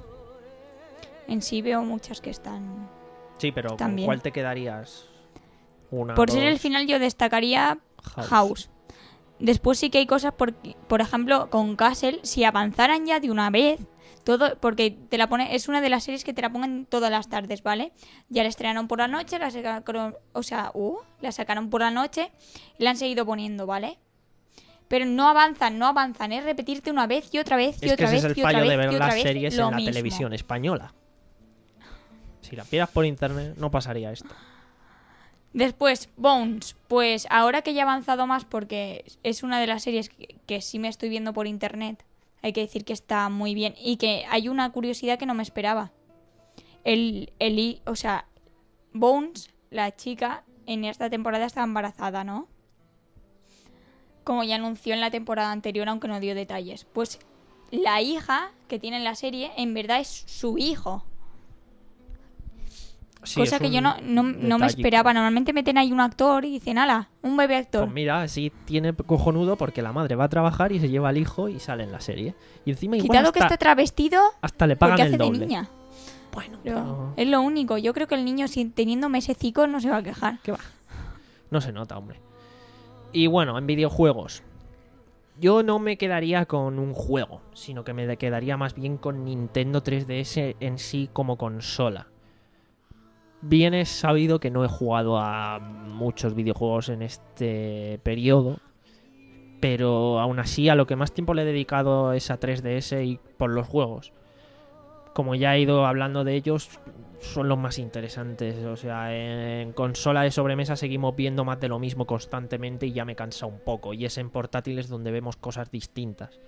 En sí veo muchas que están... Sí, pero ¿con También. cuál te quedarías? Una, Por ser el dos, final yo destacaría House. House. después sí que hay cosas, por, por ejemplo, con Castle, si avanzaran ya de una vez, todo, porque te la pone, es una de las series que te la pongan todas las tardes, ¿vale? Ya la estrenaron por la noche, la sacaron, o sea, uh, la sacaron por la noche y la han seguido poniendo, ¿vale? Pero no avanzan, no avanzan, es repetirte una vez y otra vez y es otra que vez ese es y el otra fallo vez de ver y otra las vez series lo en la mismo. televisión española. Si la pillas por internet no pasaría esto. Después, Bones, pues ahora que ya he avanzado más porque es una de las series que, que sí me estoy viendo por internet, hay que decir que está muy bien y que hay una curiosidad que no me esperaba. El, el, o sea, Bones, la chica, en esta temporada está embarazada, ¿no? Como ya anunció en la temporada anterior, aunque no dio detalles. Pues la hija que tiene en la serie, en verdad es su hijo. Sí, cosa es que un yo no, no, no me detallico. esperaba. Normalmente meten ahí un actor y dicen, ala, un bebé actor. Pues mira, así tiene cojonudo porque la madre va a trabajar y se lleva al hijo y sale en la serie. Y encima igual Quitado hasta, que está travestido hasta le pagan porque el hace doble. de niña. Bueno, Pero pero... es lo único. Yo creo que el niño, si teniendo mesecicos, no se va a quejar. ¿Qué va? No se nota, hombre. Y bueno, en videojuegos. Yo no me quedaría con un juego, sino que me quedaría más bien con Nintendo tres D S en sí como consola. Bien es sabido que no he jugado a muchos videojuegos en este periodo, pero aún así a lo que más tiempo le he dedicado es a tres D S y por los juegos. Como ya he ido hablando de ellos, son los más interesantes. O sea, en consola de sobremesa seguimos viendo más de lo mismo constantemente y ya me cansa un poco. Y es en portátiles donde vemos cosas distintas.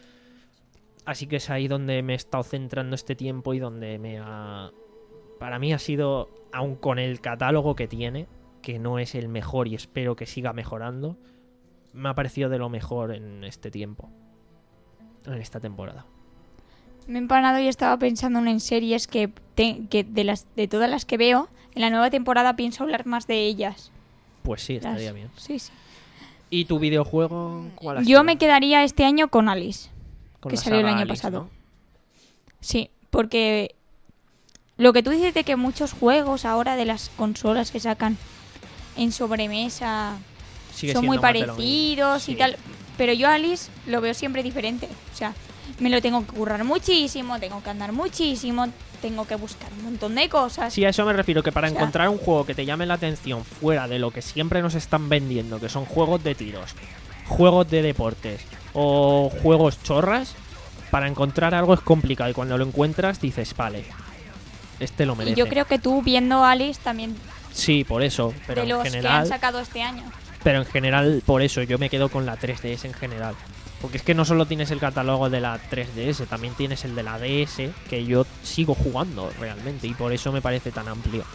Así que es ahí donde me he estado centrando este tiempo y donde me ha... Para mí ha sido, aun con el catálogo que tiene, que no es el mejor y espero que siga mejorando, me ha parecido de lo mejor en este tiempo. En esta temporada. Me he empanado y estaba pensando en series que, te, que de, las, de todas las que veo, en la nueva temporada pienso hablar más de ellas. Pues sí, estaría Las- bien. Sí, sí. ¿Y tu videojuego cuál ha Yo sido? me quedaría este año con Alice, Con que la salió el saga año Alice, pasado. ¿no? Sí, porque lo que tú dices de que muchos juegos ahora de las consolas que sacan en sobremesa Sigue son siendo muy más de lo mismo. parecidos y Sí. tal, pero yo a Alice lo veo siempre diferente. O sea, me lo tengo que currar muchísimo, tengo que andar muchísimo, tengo que buscar un montón de cosas. Sí, a eso me refiero, que para O sea- encontrar un juego que te llame la atención fuera de lo que siempre nos están vendiendo, que son juegos de tiros, juegos de deportes o juegos chorras, para encontrar algo es complicado y cuando lo encuentras dices, vale, este lo Y merece. yo creo que tú viendo Alice también Sí, por eso, pero de en los que han general, sacado este año. pero en general por eso yo me quedo con la tres D S en general. Porque es que no solo tienes el catálogo de la tres D S, también tienes el de la D S, que yo sigo jugando realmente, y por eso me parece tan amplio.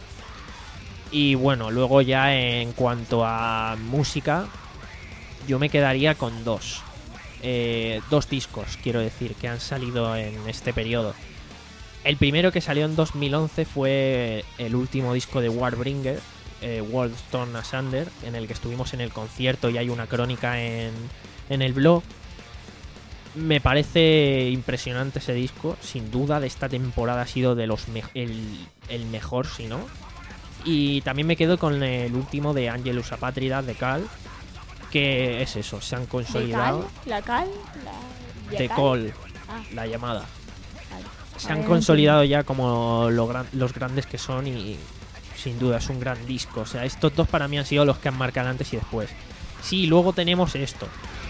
Y bueno, luego ya en cuanto a música, yo me quedaría con dos. Eh, dos discos, quiero decir, que han salido en este periodo. El primero que salió en dos mil once fue el último disco de Warbringer, eh, World Torn Asunder, en el que estuvimos en el concierto y hay una crónica en, en el blog. Me parece impresionante ese disco, sin duda de esta temporada ha sido de los me el, el mejor, si no. Y también me quedo con el último de Angelus Apátrida, de Cal, que es eso, se han ¿De consolidado. Cal? ¿La Cal? La... De Cal? Call, Ah, la llamada. vale. Se Vale, han no consolidado ya como lo gran- los grandes que son y sin duda es un gran disco. O sea, estos dos para mí han sido los que han marcado antes y después. Sí, luego tenemos esto.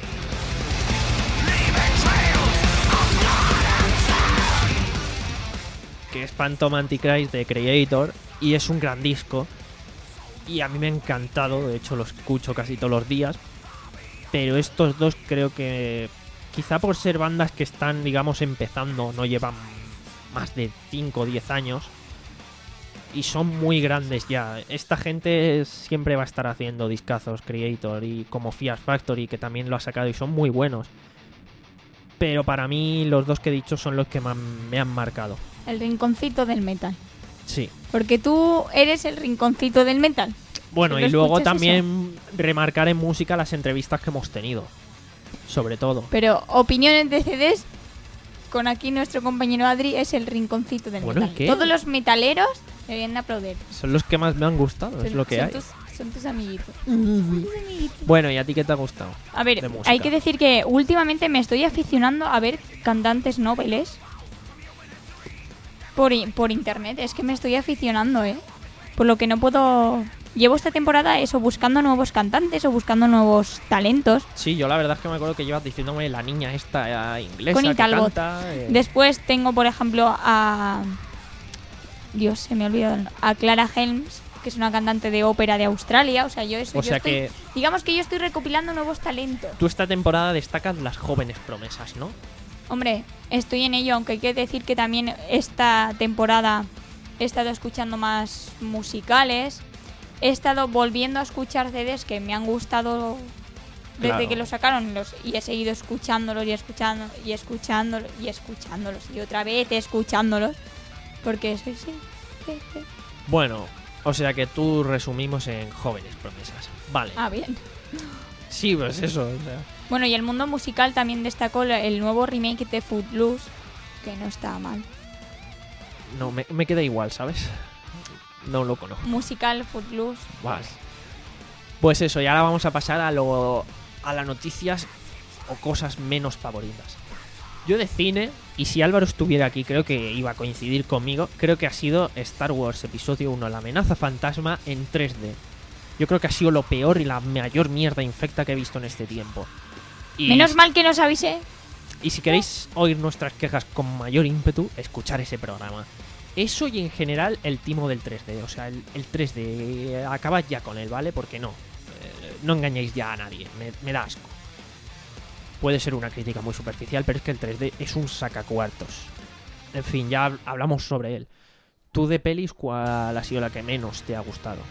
Que es Phantom Antichrist de Creator y es un gran disco. Y a mí me ha encantado, de hecho lo escucho casi todos los días. Pero estos dos creo que quizá por ser bandas que están, digamos, empezando, no llevan más de cinco o diez años y son muy grandes ya. Esta gente siempre va a estar haciendo discazos, Creator, y como Fear Factory, que también lo ha sacado y son muy buenos. Pero para mí los dos que he dicho son los que más me han marcado. El rinconcito del metal. Sí. Porque tú eres el rinconcito del metal. Bueno, ¿Lo y luego escuchas también remarcar en música las entrevistas que hemos tenido. Sobre todo. Pero opiniones de C Ds, con aquí nuestro compañero Adri, es el rinconcito del Bueno, ¿y metal. qué? Todos los metaleros deberían de aplaudir. Son los que más me han gustado, es Son- lo que son hay. tus- Son tus amiguitos. Bueno, ¿y a ti qué te ha gustado? A ver, De música. hay que decir que últimamente me estoy aficionando a ver cantantes noveles por, i- por internet. Es que me estoy aficionando, ¿eh? Por lo que no puedo... Llevo esta temporada eso, buscando nuevos cantantes o buscando nuevos talentos. Sí, yo la verdad es que me acuerdo que llevas diciéndome la niña esta eh, inglesa Connie que Talbot. canta. eh, Después tengo, por ejemplo, a... Dios, se me ha olvidado. el no- A Clara Helms, que es una cantante de ópera de Australia. O sea, yo eso... O yo sea estoy- que Digamos que yo estoy recopilando nuevos talentos. tú esta temporada destacas las jóvenes promesas, ¿no? Hombre, estoy en ello, aunque hay que decir que también esta temporada he estado escuchando más musicales. He estado volviendo a escuchar C Ds que me han gustado desde Claro. que los sacaron los, y he seguido escuchándolos y escuchando y escuchándolos y escuchándolos y otra vez escuchándolos porque soy sí, sí, sí. Bueno, o sea que tú resumimos en jóvenes promesas. Vale. Ah, bien. Sí, pues eso. O sea. Bueno, y el mundo musical también destacó el- el nuevo remake de Footloose, que no está mal. No, me, me queda igual, ¿sabes? No lo conozco. Musical Footloose. Vale. Pues eso, y ahora vamos a pasar a lo a las noticias o cosas menos favoritas. Yo de cine, y si Álvaro estuviera aquí, creo que iba a coincidir conmigo, creo que ha sido Star Wars Episodio uno, La amenaza fantasma en tres D. Yo creo que ha sido lo peor y la mayor mierda infecta que he visto en este tiempo. Y, Menos mal que nos avisé. y si queréis oír nuestras quejas con mayor ímpetu, escuchar ese programa. Eso y en general el timo del tres D. O sea, el, el tres D, eh, acabad ya con él, ¿vale? Porque no, eh, no engañéis ya a nadie, me, me da asco. Puede ser una crítica muy superficial, pero es que el tres D es un sacacuartos. En fin, ya hab- hablamos sobre él. Tú de pelis, ¿cuál ha sido la que menos te ha gustado?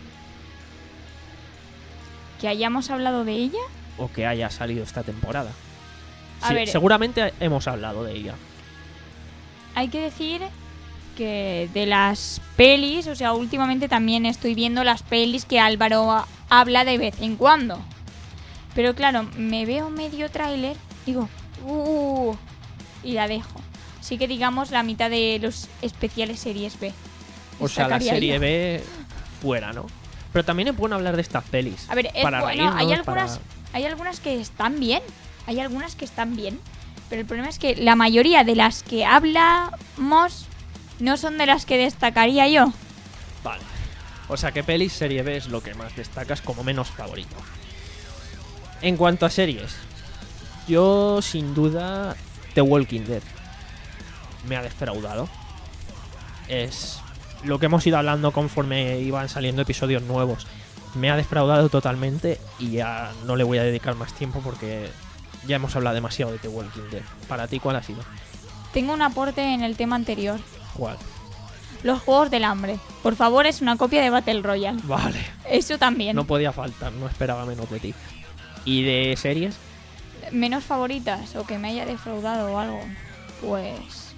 Que hayamos hablado de ella. O que haya salido esta temporada. A Sí, ver, seguramente hemos hablado de ella. hay que decir que de las pelis, o sea, últimamente también estoy viendo las pelis que Álvaro ha- habla de vez en cuando. Pero claro, me veo medio tráiler, digo, uh, y la dejo. Así que digamos la mitad de los especiales series B. O sea, la Destacaría serie yo. B fuera, ¿no? Pero también es bueno hablar de estas pelis. A ver, es para bueno, hay reírnos, algunas, para- hay algunas que están bien, hay algunas que están bien, pero el problema es que la mayoría de las que hablamos no son de las que destacaría yo. Vale. O sea, ¿qué pelis serie B es lo que más destacas como menos favorito? En cuanto a series, yo sin duda The Walking Dead me ha defraudado. Es lo que hemos ido hablando conforme iban saliendo episodios nuevos. Me ha defraudado totalmente y ya no le voy a dedicar más tiempo porque ya hemos hablado demasiado de The Walking Dead. Para ti, ¿cuál ha sido? Tengo un aporte en el tema anterior. ¿Cuál? Los Juegos del Hambre. Por favor, es una copia de Battle Royale. Vale. Eso también. No podía faltar, no esperaba menos de ti. ¿Y de series? Menos favoritas o que me haya defraudado o algo. Pues...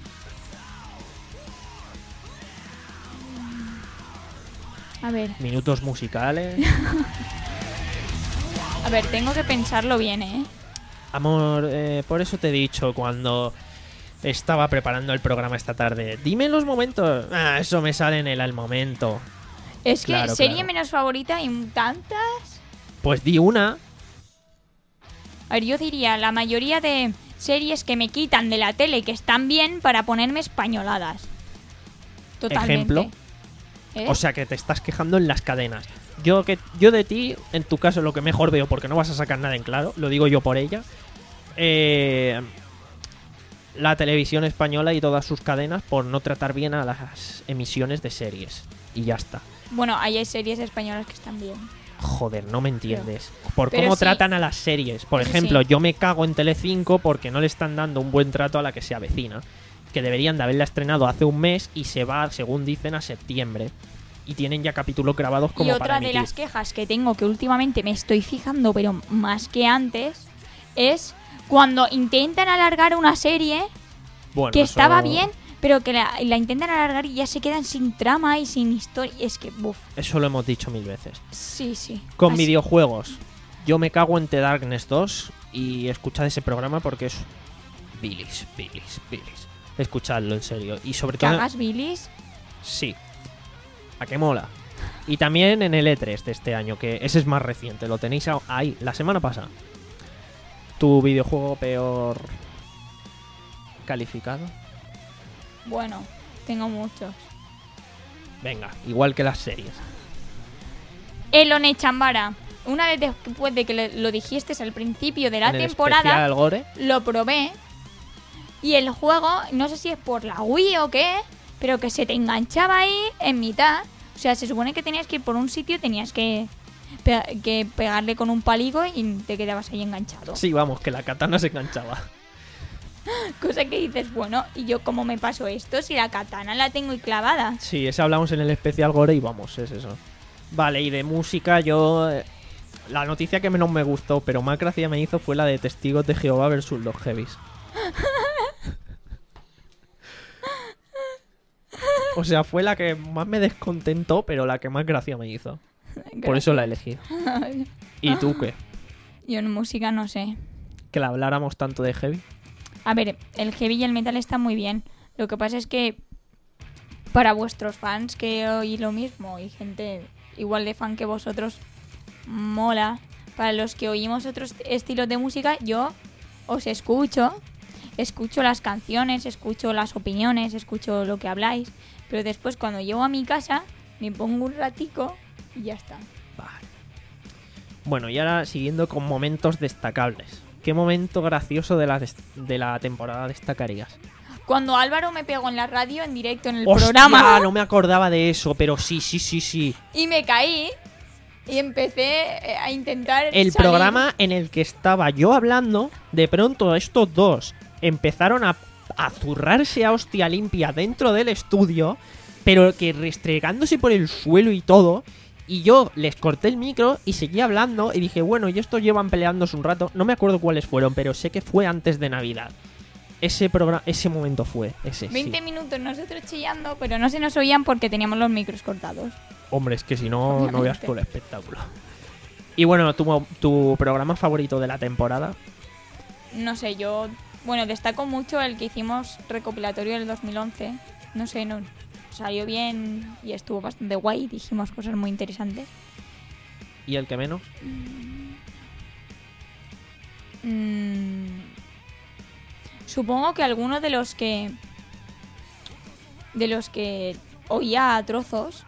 A ver, Minutos musicales. a ver, tengo que pensarlo bien, ¿eh? Amor, eh, por eso te he dicho cuando estaba preparando el programa esta tarde. Dime los momentos. Ah, eso me sale en el al momento. Es que Claro, serie claro. menos favorita y tantas... Pues di una. A ver, yo diría la mayoría de series que me quitan de la tele que están bien para ponerme españoladas. Totalmente. Ejemplo. ¿Eh? O sea que te estás quejando en las cadenas. Yo que yo de ti, en tu caso, lo que mejor veo, porque no vas a sacar nada en claro, lo digo yo por ella. Eh, la televisión española y todas sus cadenas por no tratar bien a las emisiones de series. Y ya está. Bueno, ahí hay series españolas que están bien. Joder, no me entiendes. Por Pero cómo sí. tratan a las series. Por Eso ejemplo, sí. yo me cago en Telecinco porque no le están dando un buen trato a la que se avecina. Que deberían de haberla estrenado hace un mes y se va, según dicen, a septiembre. Y tienen ya capítulos grabados como Y otra para de emitir. las quejas que tengo, que últimamente me estoy fijando, pero más que antes, es cuando intentan alargar una serie Bueno, que eso- estaba bien, pero que la, la intentan alargar y ya se quedan sin trama y sin historia. Es que, buf, Eso lo hemos dicho mil veces. sí, sí. Con Así- videojuegos. Yo me cago en The Darkness dos y escuchad ese programa porque es bilis, bilis, bilis. Escuchadlo, en serio. Y sobre ¿Que todo... hagas bilis? Sí. ¿A qué mola? Y también en el E tres de este año, que ese es más reciente, lo tenéis ahí, la semana pasada. ¿Tu videojuego peor calificado? Bueno, tengo muchos. Venga, igual que las series. El Onechambara. Una vez después de que le- lo dijiste al principio de la En el temporada, especial Gore, lo probé. Y el juego, no sé si es por la Wii o qué, pero que se te enganchaba ahí en mitad. O sea, se supone que tenías que ir por un sitio, tenías que, pe- que pegarle con un palico y te quedabas ahí enganchado. sí, vamos, que la katana se enganchaba. Cosa que dices, bueno, ¿y yo cómo me paso esto si la katana la tengo ahí clavada? Sí, ese hablamos en el especial Gore y vamos, es eso. Vale, y de música yo... eh, La noticia que menos me gustó, pero más gracia me hizo, fue la de Testigos de Jehová versus los Heavies. O sea, fue la que más me descontentó, pero la que más gracia me hizo. Por eso la he elegido. ¿Y tú qué? Yo en música no sé. Que la habláramos tanto de Heavy. A ver, el heavy y el metal están muy bien. Lo que pasa es que para vuestros fans que oí lo mismo y gente igual de fan que vosotros, mola. Para los que oímos otros estilos de música, yo os escucho, escucho las canciones, escucho las opiniones, escucho lo que habláis, pero después cuando llego a mi casa me pongo un ratico y ya está. Vale. Bueno, y ahora siguiendo con momentos destacables. ¿Qué momento gracioso de la, des- de la temporada destacarías? Cuando Álvaro me pegó en la radio en directo en el ¡Hostia! programa No me acordaba de eso, pero sí, sí, sí, sí. y me caí y empecé eh, a intentar El salir. programa en el que estaba yo hablando, de pronto estos dos empezaron a, a zurrarse a hostia limpia dentro del estudio, pero que restregándose por el suelo y todo. Y yo les corté el micro y seguí hablando y dije, bueno, y estos llevan peleándose un rato. No me acuerdo cuáles fueron, pero sé que fue antes de Navidad. Ese programa, ese momento fue, ese veinte sí. minutos nosotros chillando, pero no se nos oían porque teníamos los micros cortados. Hombre, es que si no, no veas Obviamente. todo el espectáculo. Y bueno, tu, tu programa favorito de la temporada. No sé, yo... Bueno, destaco mucho el que hicimos recopilatorio del dos mil once. No sé, no, salió bien y estuvo bastante guay. Dijimos cosas muy interesantes. ¿Y el que menos? Mm, supongo que alguno de los que... De los que oía a trozos.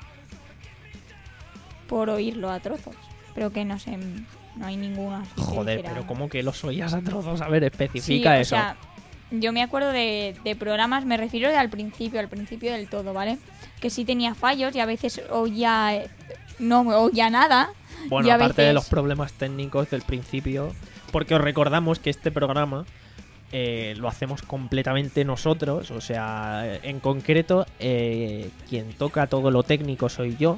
Por oírlo a trozos. Pero que no sé, no hay ninguna. así que Joder, dijera- pero ¿cómo que los oías a trozos? A ver, Sí, especifica o eso. sea, yo me acuerdo de, de programas, me refiero al principio, al principio del todo, ¿vale? Que sí tenía fallos y a veces oía, eh, no oía nada. Bueno, y a aparte de veces- los problemas técnicos del principio, porque os recordamos que este programa eh, lo hacemos completamente nosotros, o sea, en concreto, eh, quien toca todo lo técnico soy yo.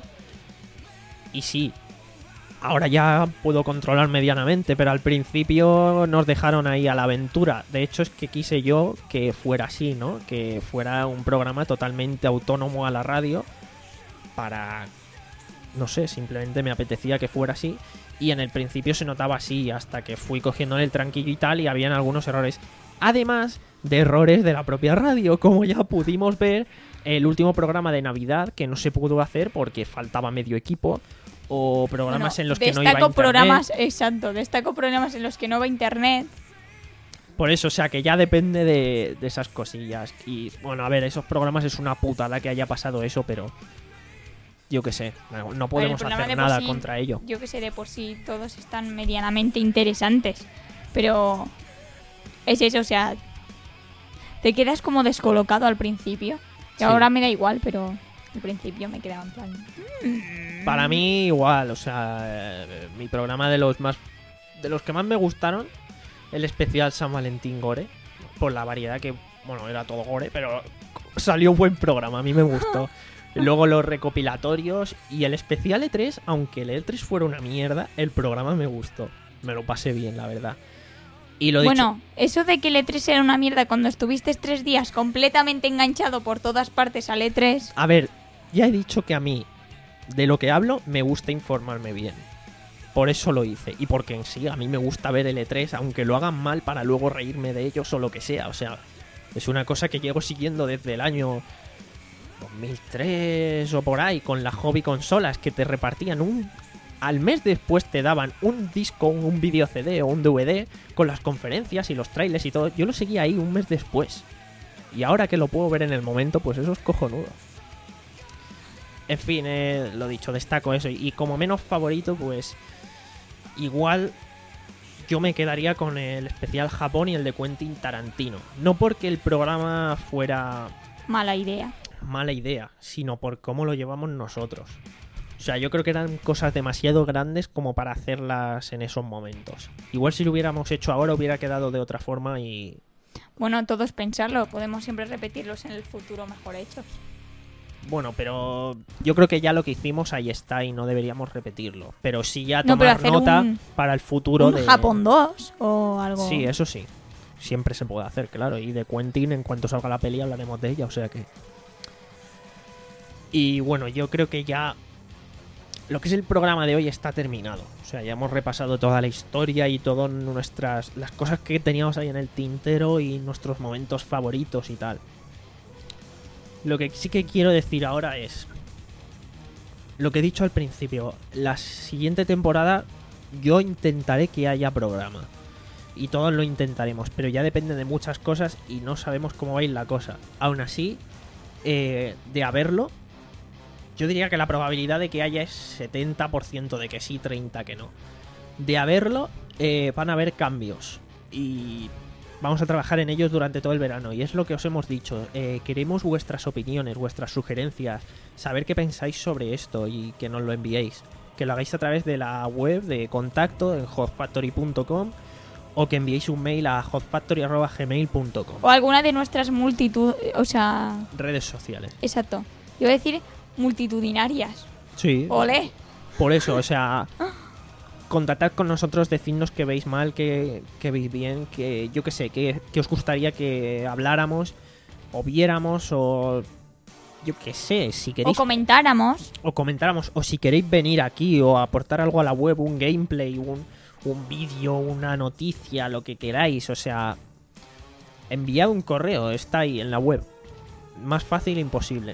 Y sí, ahora ya puedo controlar medianamente, pero al principio nos dejaron ahí a la aventura. De hecho, es que quise yo que fuera así, ¿no? Que fuera un programa totalmente autónomo a la radio para... No sé, simplemente me apetecía que fuera así. Y en el principio se notaba así, hasta que fui cogiendo el tranquillo y tal, y habían algunos errores. Además de errores de la propia radio, como ya pudimos ver el último programa de Navidad, que no se pudo hacer porque faltaba medio equipo, o programas Bueno, en los que no iba destaco internet. programas, exacto, destaco programas en los que no va internet. Por eso, o sea, que ya depende de, de esas cosillas. Y bueno, a ver, esos programas es una putada que haya pasado eso, pero yo qué sé, no, no podemos programa hacer de por nada sí- contra ello. Yo que sé, de por sí todos están medianamente interesantes. Pero es eso, o sea, te quedas como descolocado al principio. Y Sí. ahora me da igual, pero al principio me quedaba en plan... Para mí igual, o sea, eh, mi programa de los más de los que más me gustaron, el especial San Valentín Gore, por la variedad que, bueno, era todo Gore, pero salió buen programa, a mí me gustó. Luego los recopilatorios y el especial E tres, aunque el E tres fuera una mierda, el programa me gustó. Me lo pasé bien, la verdad. Y lo dicho, Bueno, eso de que el E tres era una mierda cuando estuviste tres días completamente enganchado por todas partes al E tres... a ver, ya he dicho que a mí, de lo que hablo, me gusta informarme bien. Por eso lo hice. Y porque en sí, a mí me gusta ver el E tres, aunque lo hagan mal para luego reírme de ellos o lo que sea. O sea, es una cosa que llevo siguiendo desde el año dos mil tres o por ahí, con las hobby consolas que te repartían un... Al mes después te daban un disco, un video C D o un D V D con las conferencias y los trailers y todo. Yo lo seguía ahí un mes después. Y ahora que lo puedo ver en el momento, pues eso es cojonudo. En fin, eh, lo dicho, destaco eso. Y como menos favorito, pues igual yo me quedaría con el especial Japón y el de Quentin Tarantino. No porque el programa fuera Mala idea. mala idea, sino por cómo lo llevamos nosotros. O sea, yo creo que eran cosas demasiado grandes como para hacerlas en esos momentos. Igual si lo hubiéramos hecho ahora hubiera quedado de otra forma y... Bueno, todos pensarlo. Podemos siempre repetirlos en el futuro mejor hechos. Bueno, pero yo creo que ya lo que hicimos ahí está y no deberíamos repetirlo. Pero sí ya No, pero tomar hacer nota un- para el futuro Un de... Japón dos o algo. Sí, eso sí. Siempre se puede hacer, claro. Y de Quentin, en cuanto salga la peli, hablaremos de ella, o sea que... Y bueno, yo creo que ya... Lo que es el programa de hoy está terminado. O sea, ya hemos repasado toda la historia y todas nuestras... Las cosas que teníamos ahí en el tintero y nuestros momentos favoritos y tal. Lo que sí que quiero decir ahora es... Lo que he dicho al principio. La siguiente temporada yo intentaré que haya programa. Y todos lo intentaremos, pero ya depende de muchas cosas y no sabemos cómo va a ir la cosa. Aún así, eh, de haberlo, yo diría que la probabilidad de que haya es setenta por ciento de que sí, treinta por ciento que no. De haberlo, eh, van a haber cambios y vamos a trabajar en ellos durante todo el verano. Y es lo que os hemos dicho, eh, queremos vuestras opiniones, vuestras sugerencias, saber qué pensáis sobre esto y que nos lo enviéis. Que lo hagáis a través de la web de contacto en hot factory punto com o que enviéis un mail a hot factory arroba gmail punto com. O alguna de nuestras multitud... O sea... Redes sociales. Exacto. Yo voy a decir multitudinarias. Sí. ¡Olé! Por eso, o sea, contactad con nosotros, decidnos que veis mal, que, que veis bien, que yo qué sé, que, que os gustaría que habláramos o viéramos o yo qué sé, si O queréis comentáramos. o comentáramos o si queréis venir aquí o aportar algo a la web, un gameplay, un, un vídeo, una noticia, lo que queráis, o sea, enviad un correo, está ahí en la web. Más fácil imposible.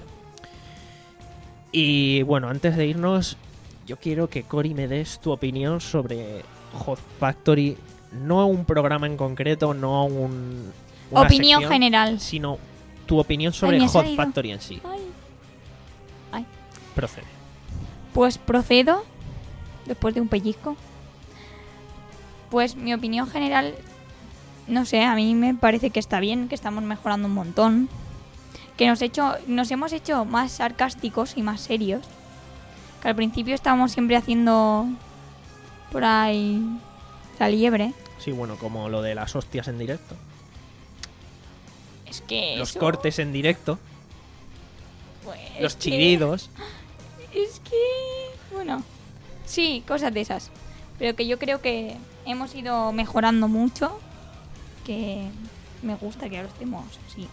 Y bueno, antes de irnos, yo quiero que Cori me des tu opinión sobre Hot Factory, no a un programa en concreto, no a un una Opinión sección, general. sino tu opinión sobre Ay, me ha Hot salido. Factory en sí. Ay. Ay. Procede. Pues procedo. Después de un pellizco. Pues mi opinión general... No sé, a mí me parece que está bien, que estamos mejorando un montón. Que nos, hecho, nos hemos hecho más sarcásticos y más serios. Que al principio estábamos siempre haciendo por ahí la liebre. Sí, bueno, como lo de las hostias en directo. Es que Los eso, cortes en directo. pues, Los es que- chillidos. Es que... Bueno, sí, cosas de esas. Pero que yo creo que hemos ido mejorando mucho. Que me gusta que ahora estemos así.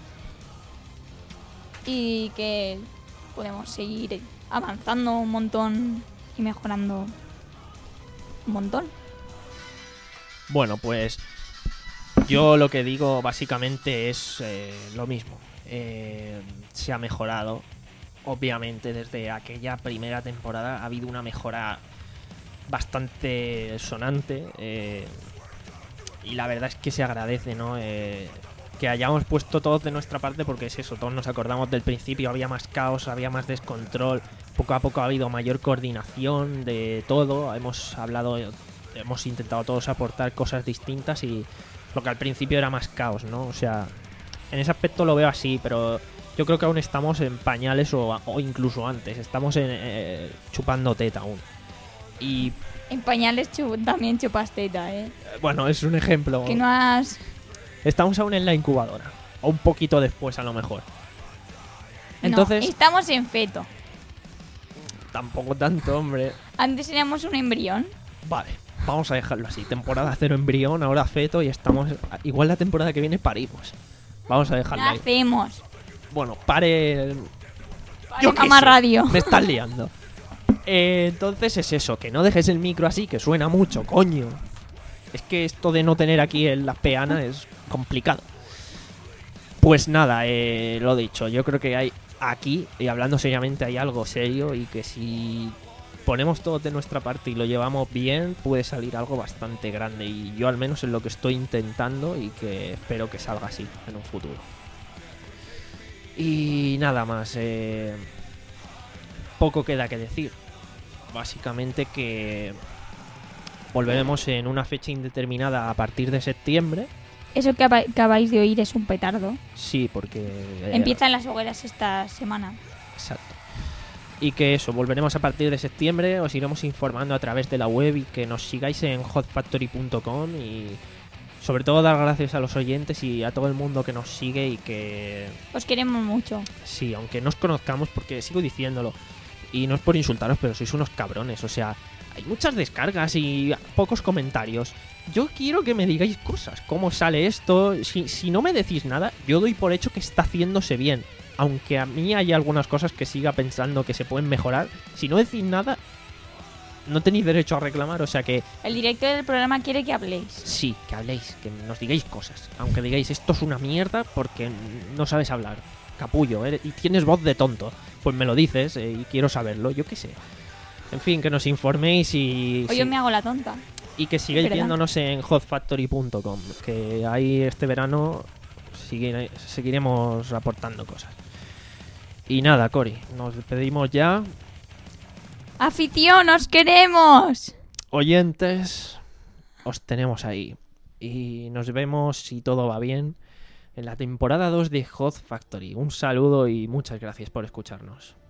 Y que podemos seguir avanzando un montón y mejorando un montón. Bueno, pues yo lo que digo básicamente es eh, lo mismo. Eh, se ha mejorado. Obviamente desde aquella primera temporada ha habido una mejora bastante sonante. Eh, y la verdad es que se agradece, ¿no? Eh, que hayamos puesto todos de nuestra parte, porque es eso, todos nos acordamos del principio, había más caos, había más descontrol, poco a poco ha habido mayor coordinación de todo, hemos hablado, hemos intentado todos aportar cosas distintas y lo que al principio era más caos, ¿no? O sea, en ese aspecto lo veo así, pero yo creo que aún estamos en pañales o, o incluso antes, estamos en, eh, chupando teta aún. Y En pañales chu- también chupas teta, ¿eh? bueno, es un ejemplo. Que no has... Estamos aún en la incubadora. O un poquito después, a lo mejor. No, Entonces, estamos en feto. tampoco tanto, hombre. Antes éramos un embrión. Vale, vamos a dejarlo así. Temporada cero embrión, ahora feto y estamos... Igual la temporada que viene parimos. Vamos a dejarlo ahí. Nacemos. Bueno, pare... Vale, Yo qué mamá sé, radio. Me estás liando. Eh, entonces es eso, que no dejes el micro así, que suena mucho, coño. Es que esto de no tener aquí en las peanas es complicado. Pues nada, eh, lo dicho, yo creo que hay aquí, y hablando seriamente, hay algo serio y que si ponemos todo de nuestra parte y lo llevamos bien, puede salir algo bastante grande. Y yo al menos es lo que estoy intentando y que espero que salga así en un futuro. Y nada más, eh, poco queda que decir. Básicamente que volveremos en una fecha indeterminada a partir de septiembre. Eso que aba- acabáis de oír es un petardo. Sí, porque... eh, Empiezan las hogueras esta semana. Exacto. Y que eso, volveremos a partir de septiembre, os iremos informando a través de la web y que nos sigáis en hot factory punto com y sobre todo dar gracias a los oyentes y a todo el mundo que nos sigue y que... Os queremos mucho. Sí, aunque no os conozcamos, porque sigo diciéndolo, y no es por insultaros, pero sois unos cabrones, o sea, hay muchas descargas y pocos comentarios. Yo quiero que me digáis cosas, cómo sale esto. Si, si no me decís nada, yo doy por hecho que está haciéndose bien. Aunque a mí hay algunas cosas que siga pensando que se pueden mejorar. Si no decís nada, no tenéis derecho a reclamar, o sea que El director del programa quiere que habléis. sí, que habléis, que nos digáis cosas. Aunque digáis esto es una mierda porque no sabes hablar. Capullo, ¿eh? Y tienes voz de tonto. Pues me lo dices eh, y quiero saberlo, yo qué sé. En fin, que nos informéis y... O sí. yo me hago la tonta. Y que sigáis ¿Verdad? viéndonos en hot factory punto com, que ahí este verano sigue- seguiremos aportando cosas. Y nada, Cori, nos despedimos ya. ¡Afición, os queremos! Oyentes, os tenemos ahí. Y nos vemos, si todo va bien, en la temporada dos de Hot Factory. Un saludo y muchas gracias por escucharnos.